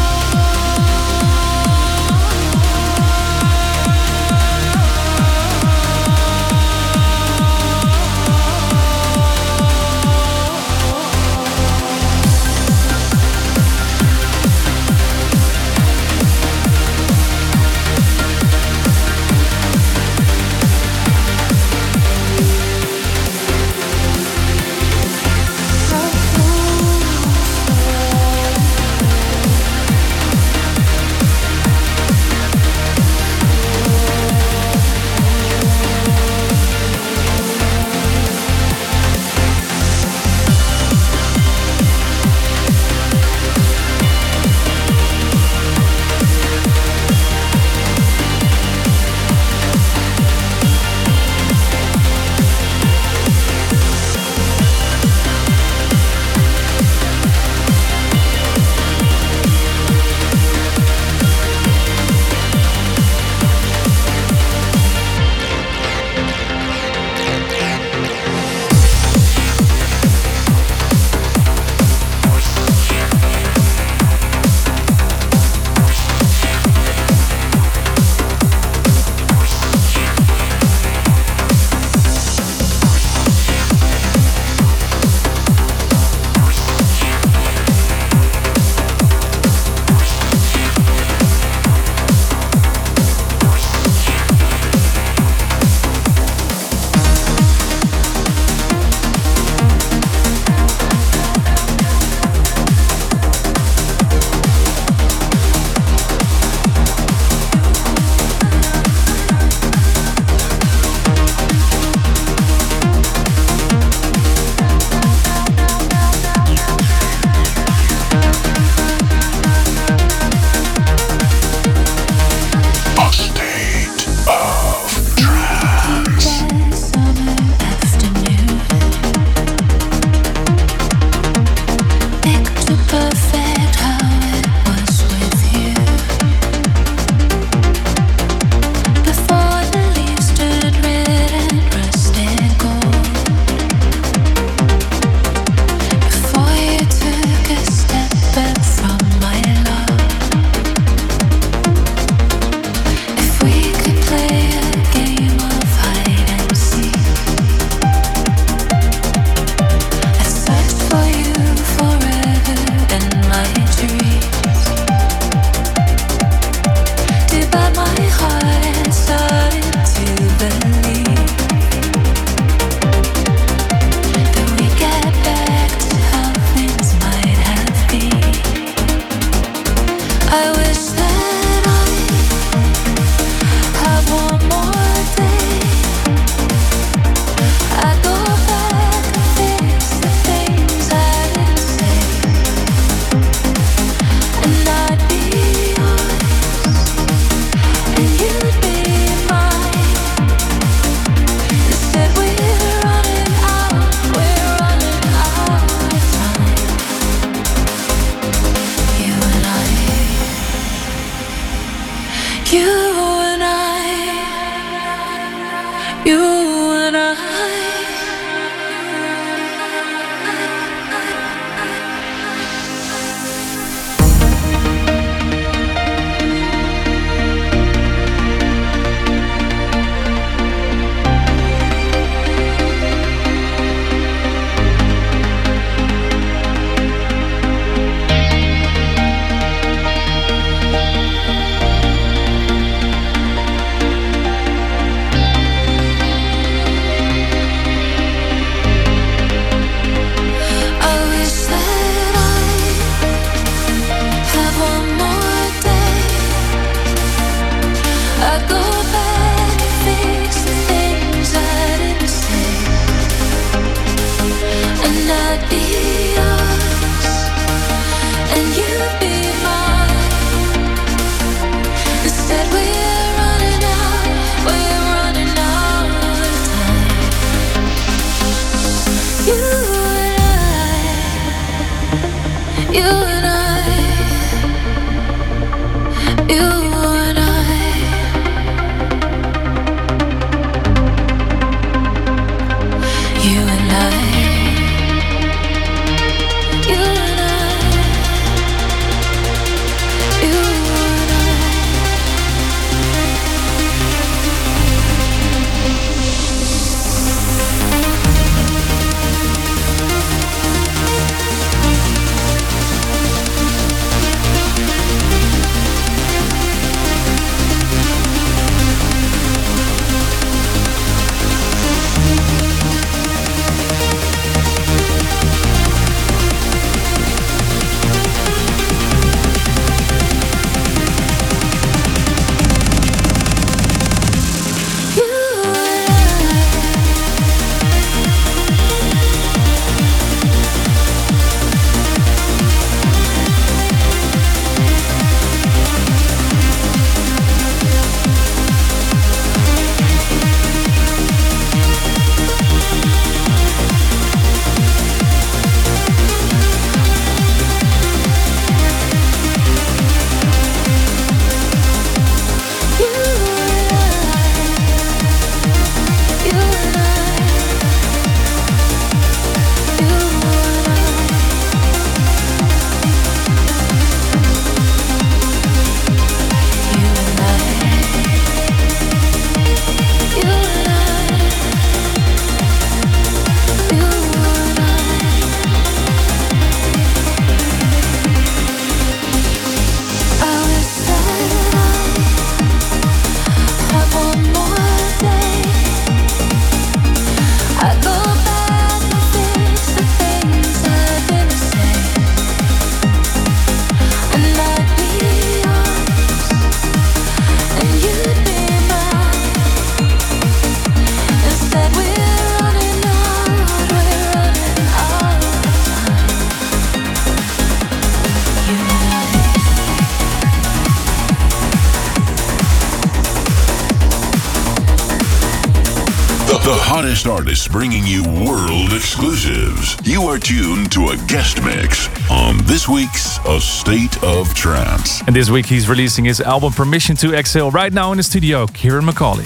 hottest artists bringing you world exclusives. You are tuned to a guest mix on this week's A State of Trance. And this week he's releasing his album Permission to Exhale right now in the studio, Kieran McCauley.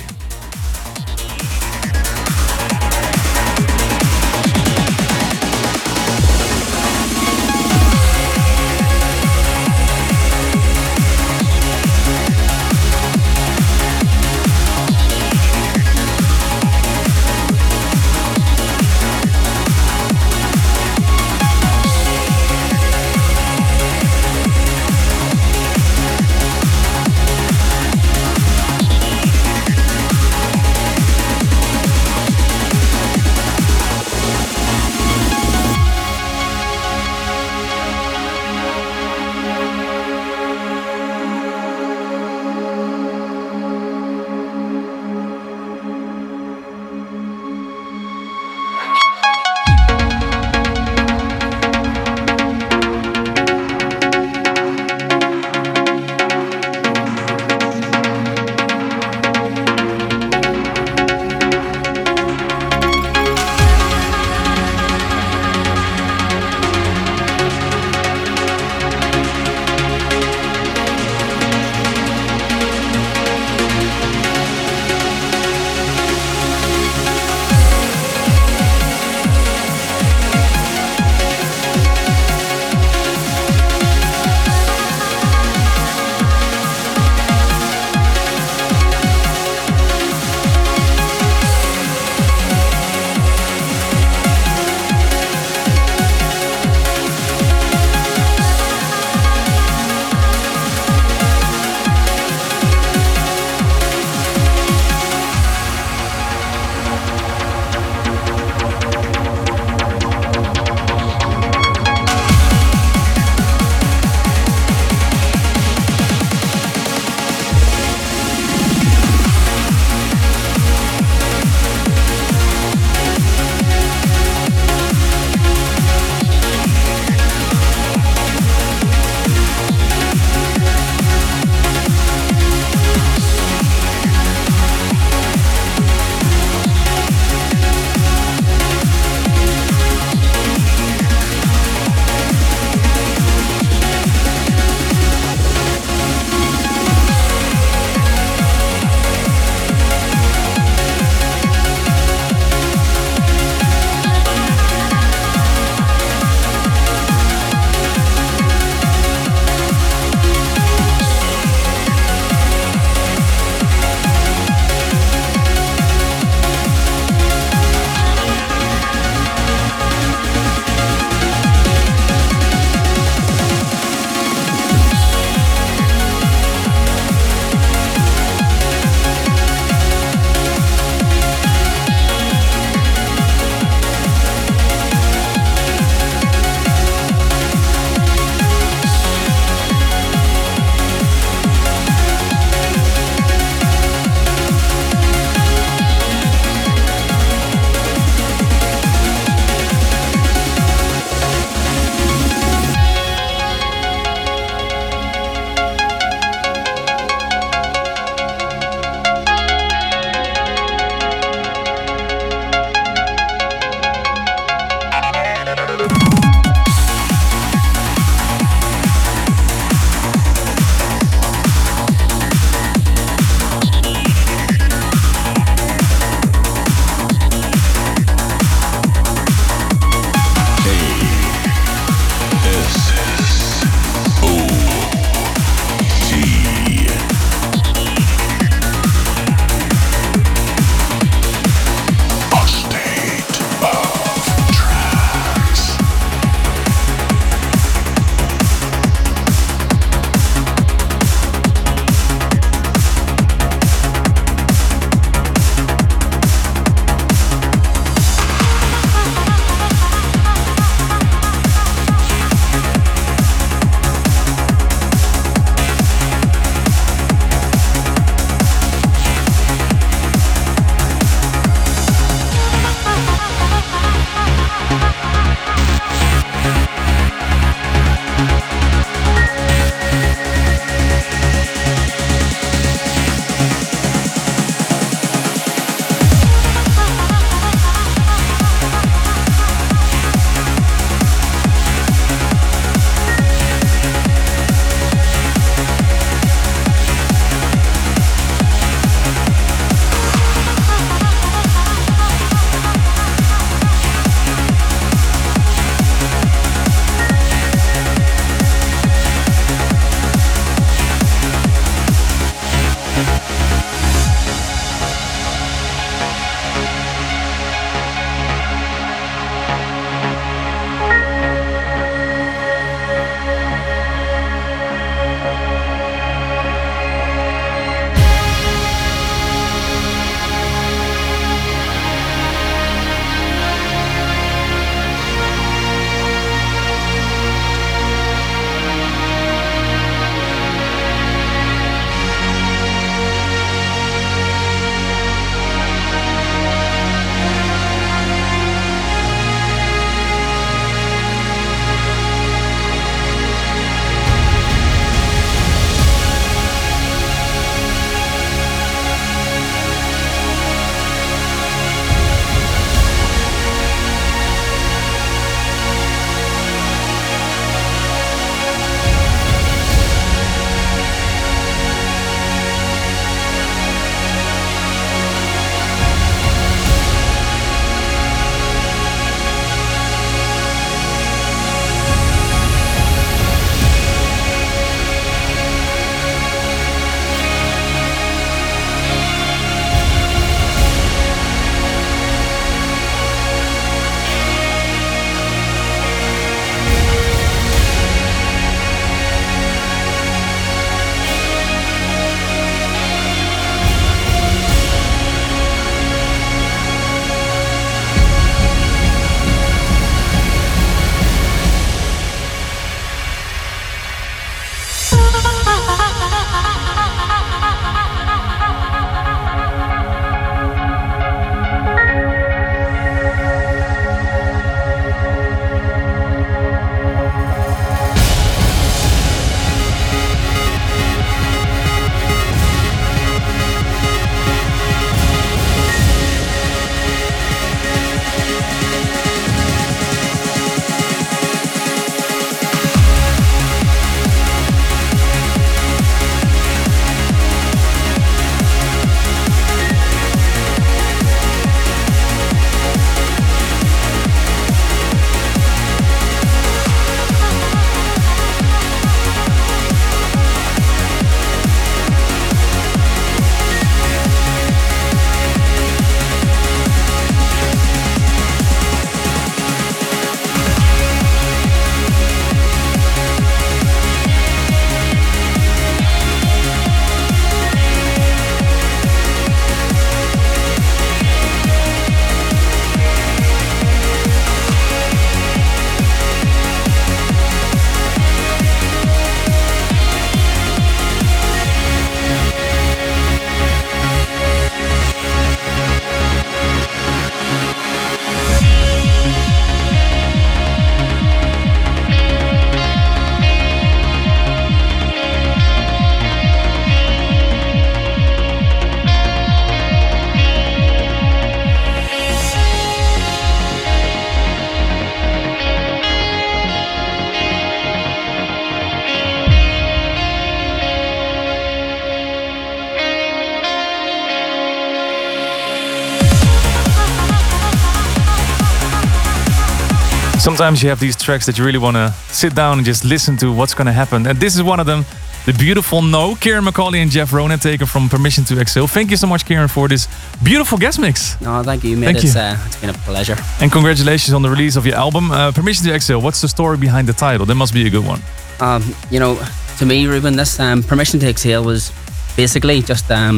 Sometimes you have these tracks that you really want to sit down and just listen to what's going to happen. And this is one of them. The beautiful No, Kieran McCauley and Jeff Ronan, taken from Permission to Exhale. Thank you so much, Kieran, for this beautiful guest mix. No, thank you, mate. Thank it's, you. Uh, it's been a pleasure. And congratulations on the release of your album. Uh, Permission to Exhale, what's the story behind the title? That must be a good one. Um, you know, to me, Ruben, this um, Permission to Exhale was basically just, um,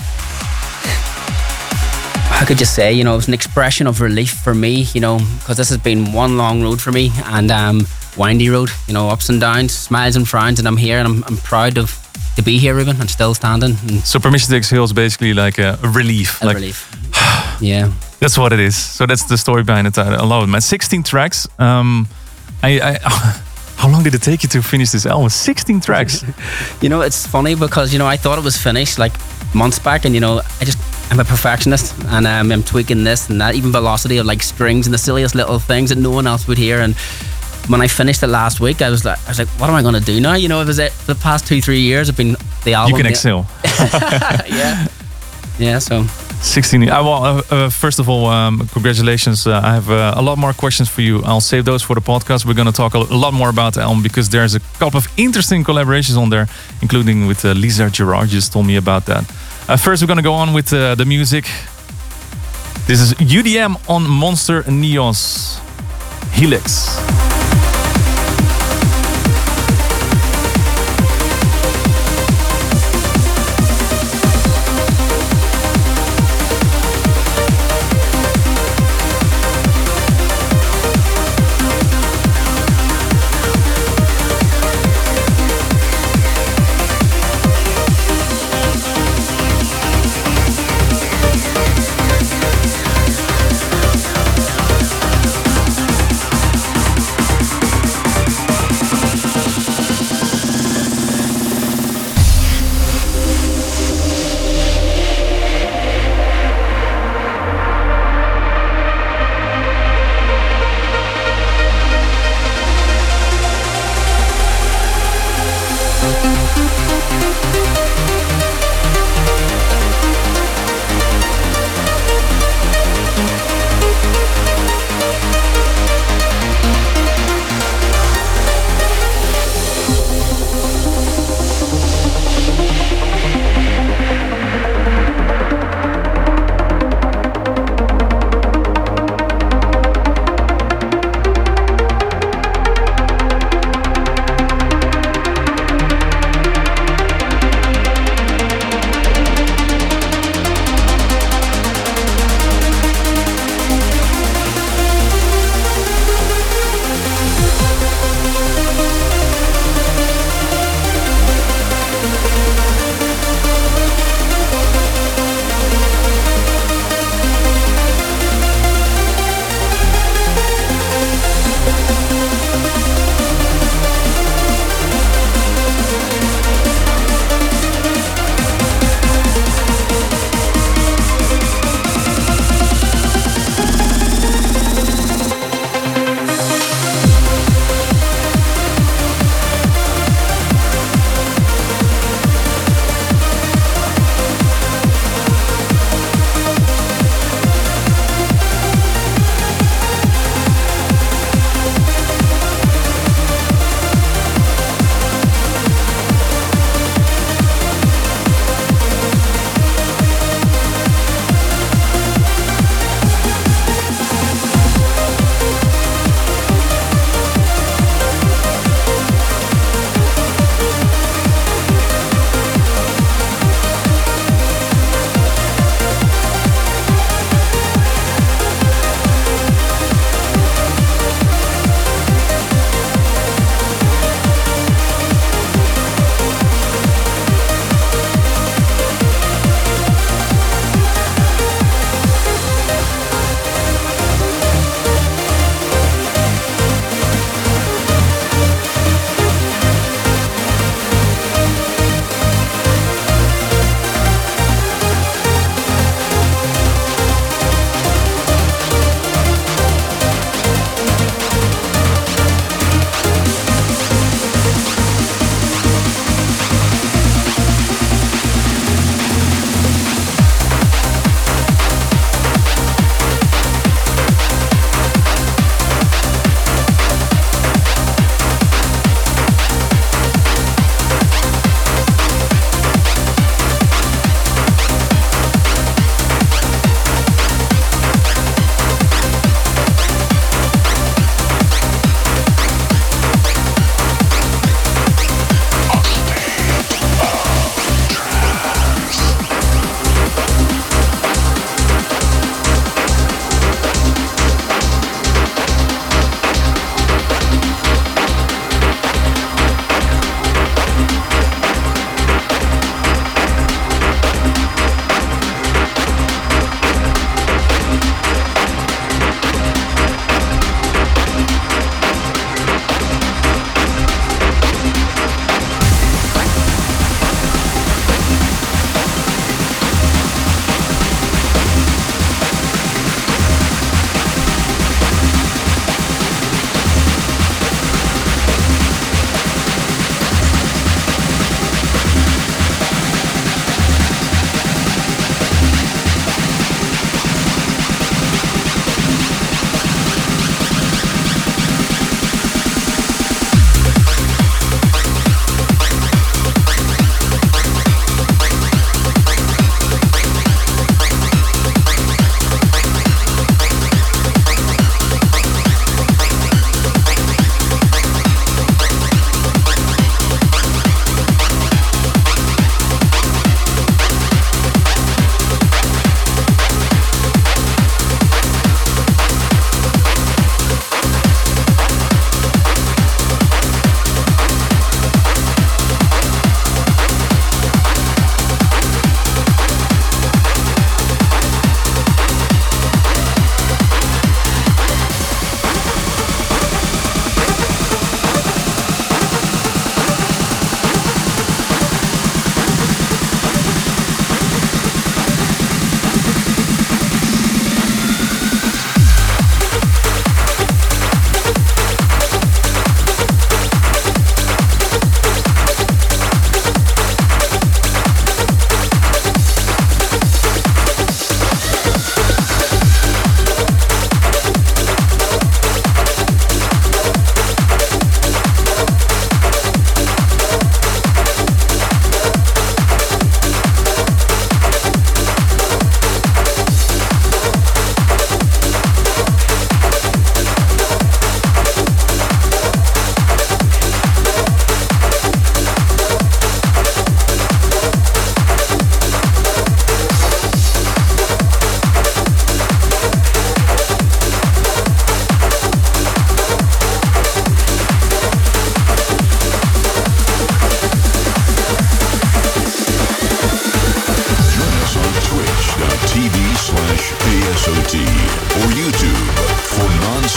how could you say, you know, it was an expression of relief for me, you know, because this has been one long road for me, and um, windy road, you know, ups and downs, smiles and frowns, and I'm here, and I'm, I'm proud of to be here, Ruben. I'm still standing. And so Permission to Exhale is basically like a, a relief. A like, relief. Yeah. That's what it is. So that's the story behind the title. I love it, man. sixteen tracks. Um, I, I how long did it take you to finish this album? sixteen tracks. You know, it's funny because, you know, I thought it was finished like months back, and, you know, I just, I'm a perfectionist, and um, I'm tweaking this and that, even velocity of like strings and the silliest little things that no one else would hear. And when I finished it last week, I was like, I was like, what am I going to do now? You know, it was it for the past two, three years. I've been the album. You can exhale. yeah, yeah. So sixteen. I well, uh, uh, first of all, um, congratulations. Uh, I have uh, a lot more questions for you. I'll save those for the podcast. We're going to talk a, a lot more about the album because there's a couple of interesting collaborations on there, including with uh, Lisa Gerard. You just told me about that. Uh, first, we're going to go on with uh, the music. This is U D M on Monster Neos Helix.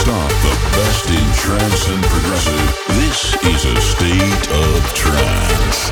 non-stop the best in trance and progressive. This is a state of trance.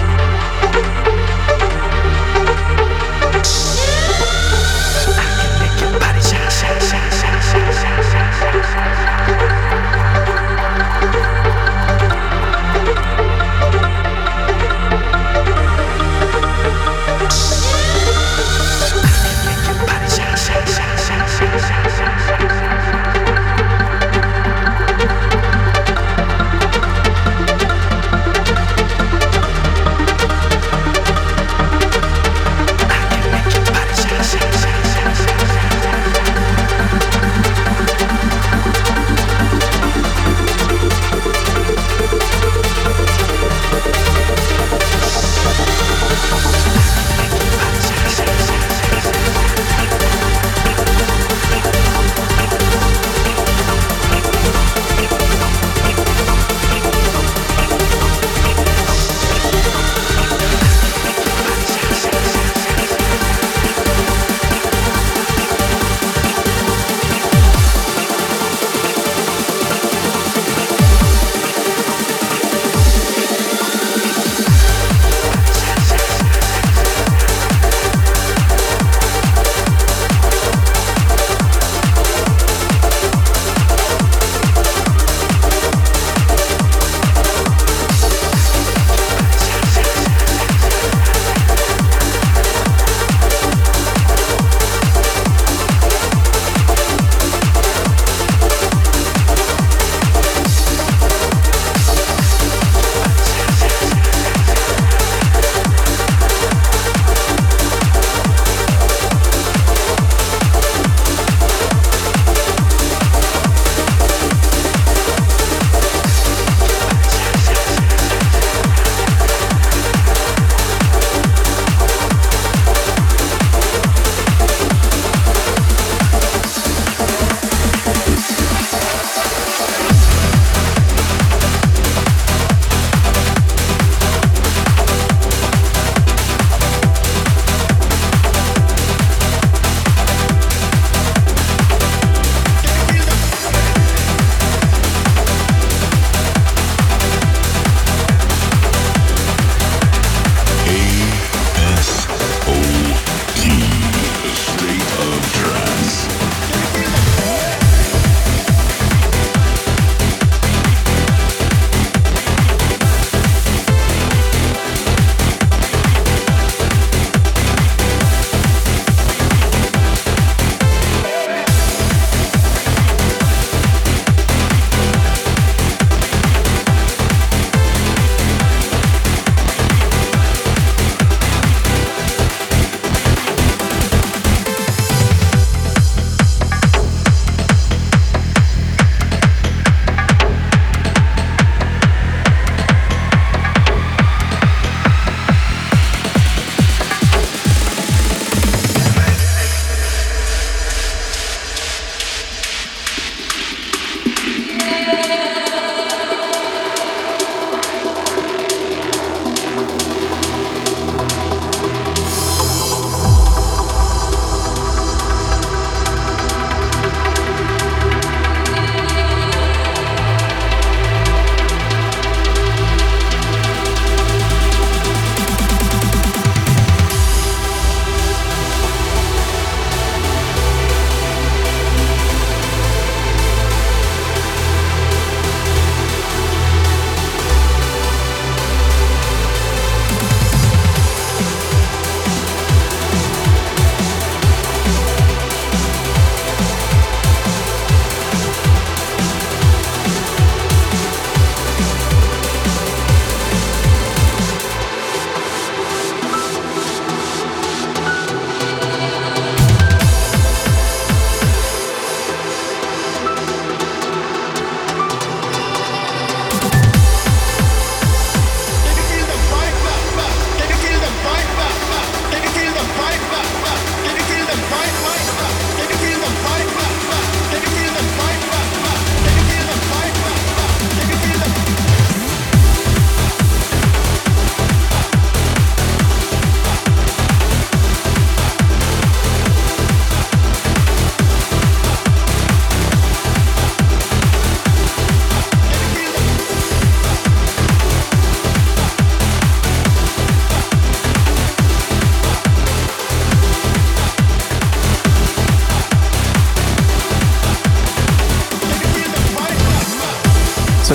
I can make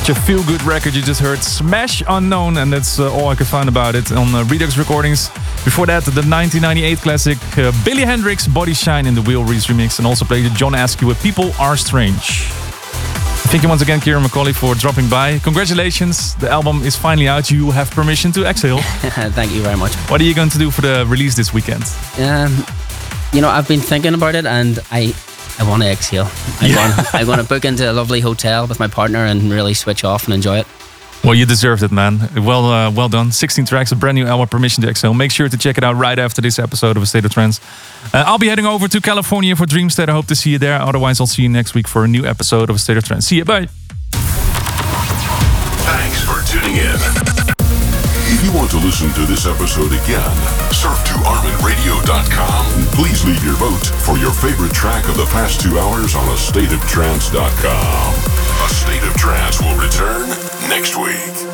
Such a feel-good record. You just heard Smash Unknown, and that's uh, all I could find about it on uh, Redux Recordings. Before that, the nineteen ninety-eight classic uh, Billy Hendrix, Body Shine in the Will Reese remix, and also played John Askew with People Are Strange. Thank you once again, Kieran McCauley, for dropping by. Congratulations, the album is finally out. You have permission to exhale. Thank you very much. What are you going to do for the release this weekend? Um, you know, I've been thinking about it, and I I want to exhale. I Yeah. want I want to book into a lovely hotel with my partner and really switch off and enjoy it. Well, you deserved it, man. Well, uh, well done. sixteen tracks, a brand new album, Permission to Exhale. Make sure to check it out right after this episode of A State of Trance. Uh, I'll be heading over to California for Dreamstate. I hope to see you there. Otherwise, I'll see you next week for a new episode of A State of Trance. See you. Bye. Thanks for tuning in. If you want to listen to this episode again, surf to armin radio dot com and please leave your vote for your favorite track of the past two hours on a state of trance dot com. A State of Trance will return next week.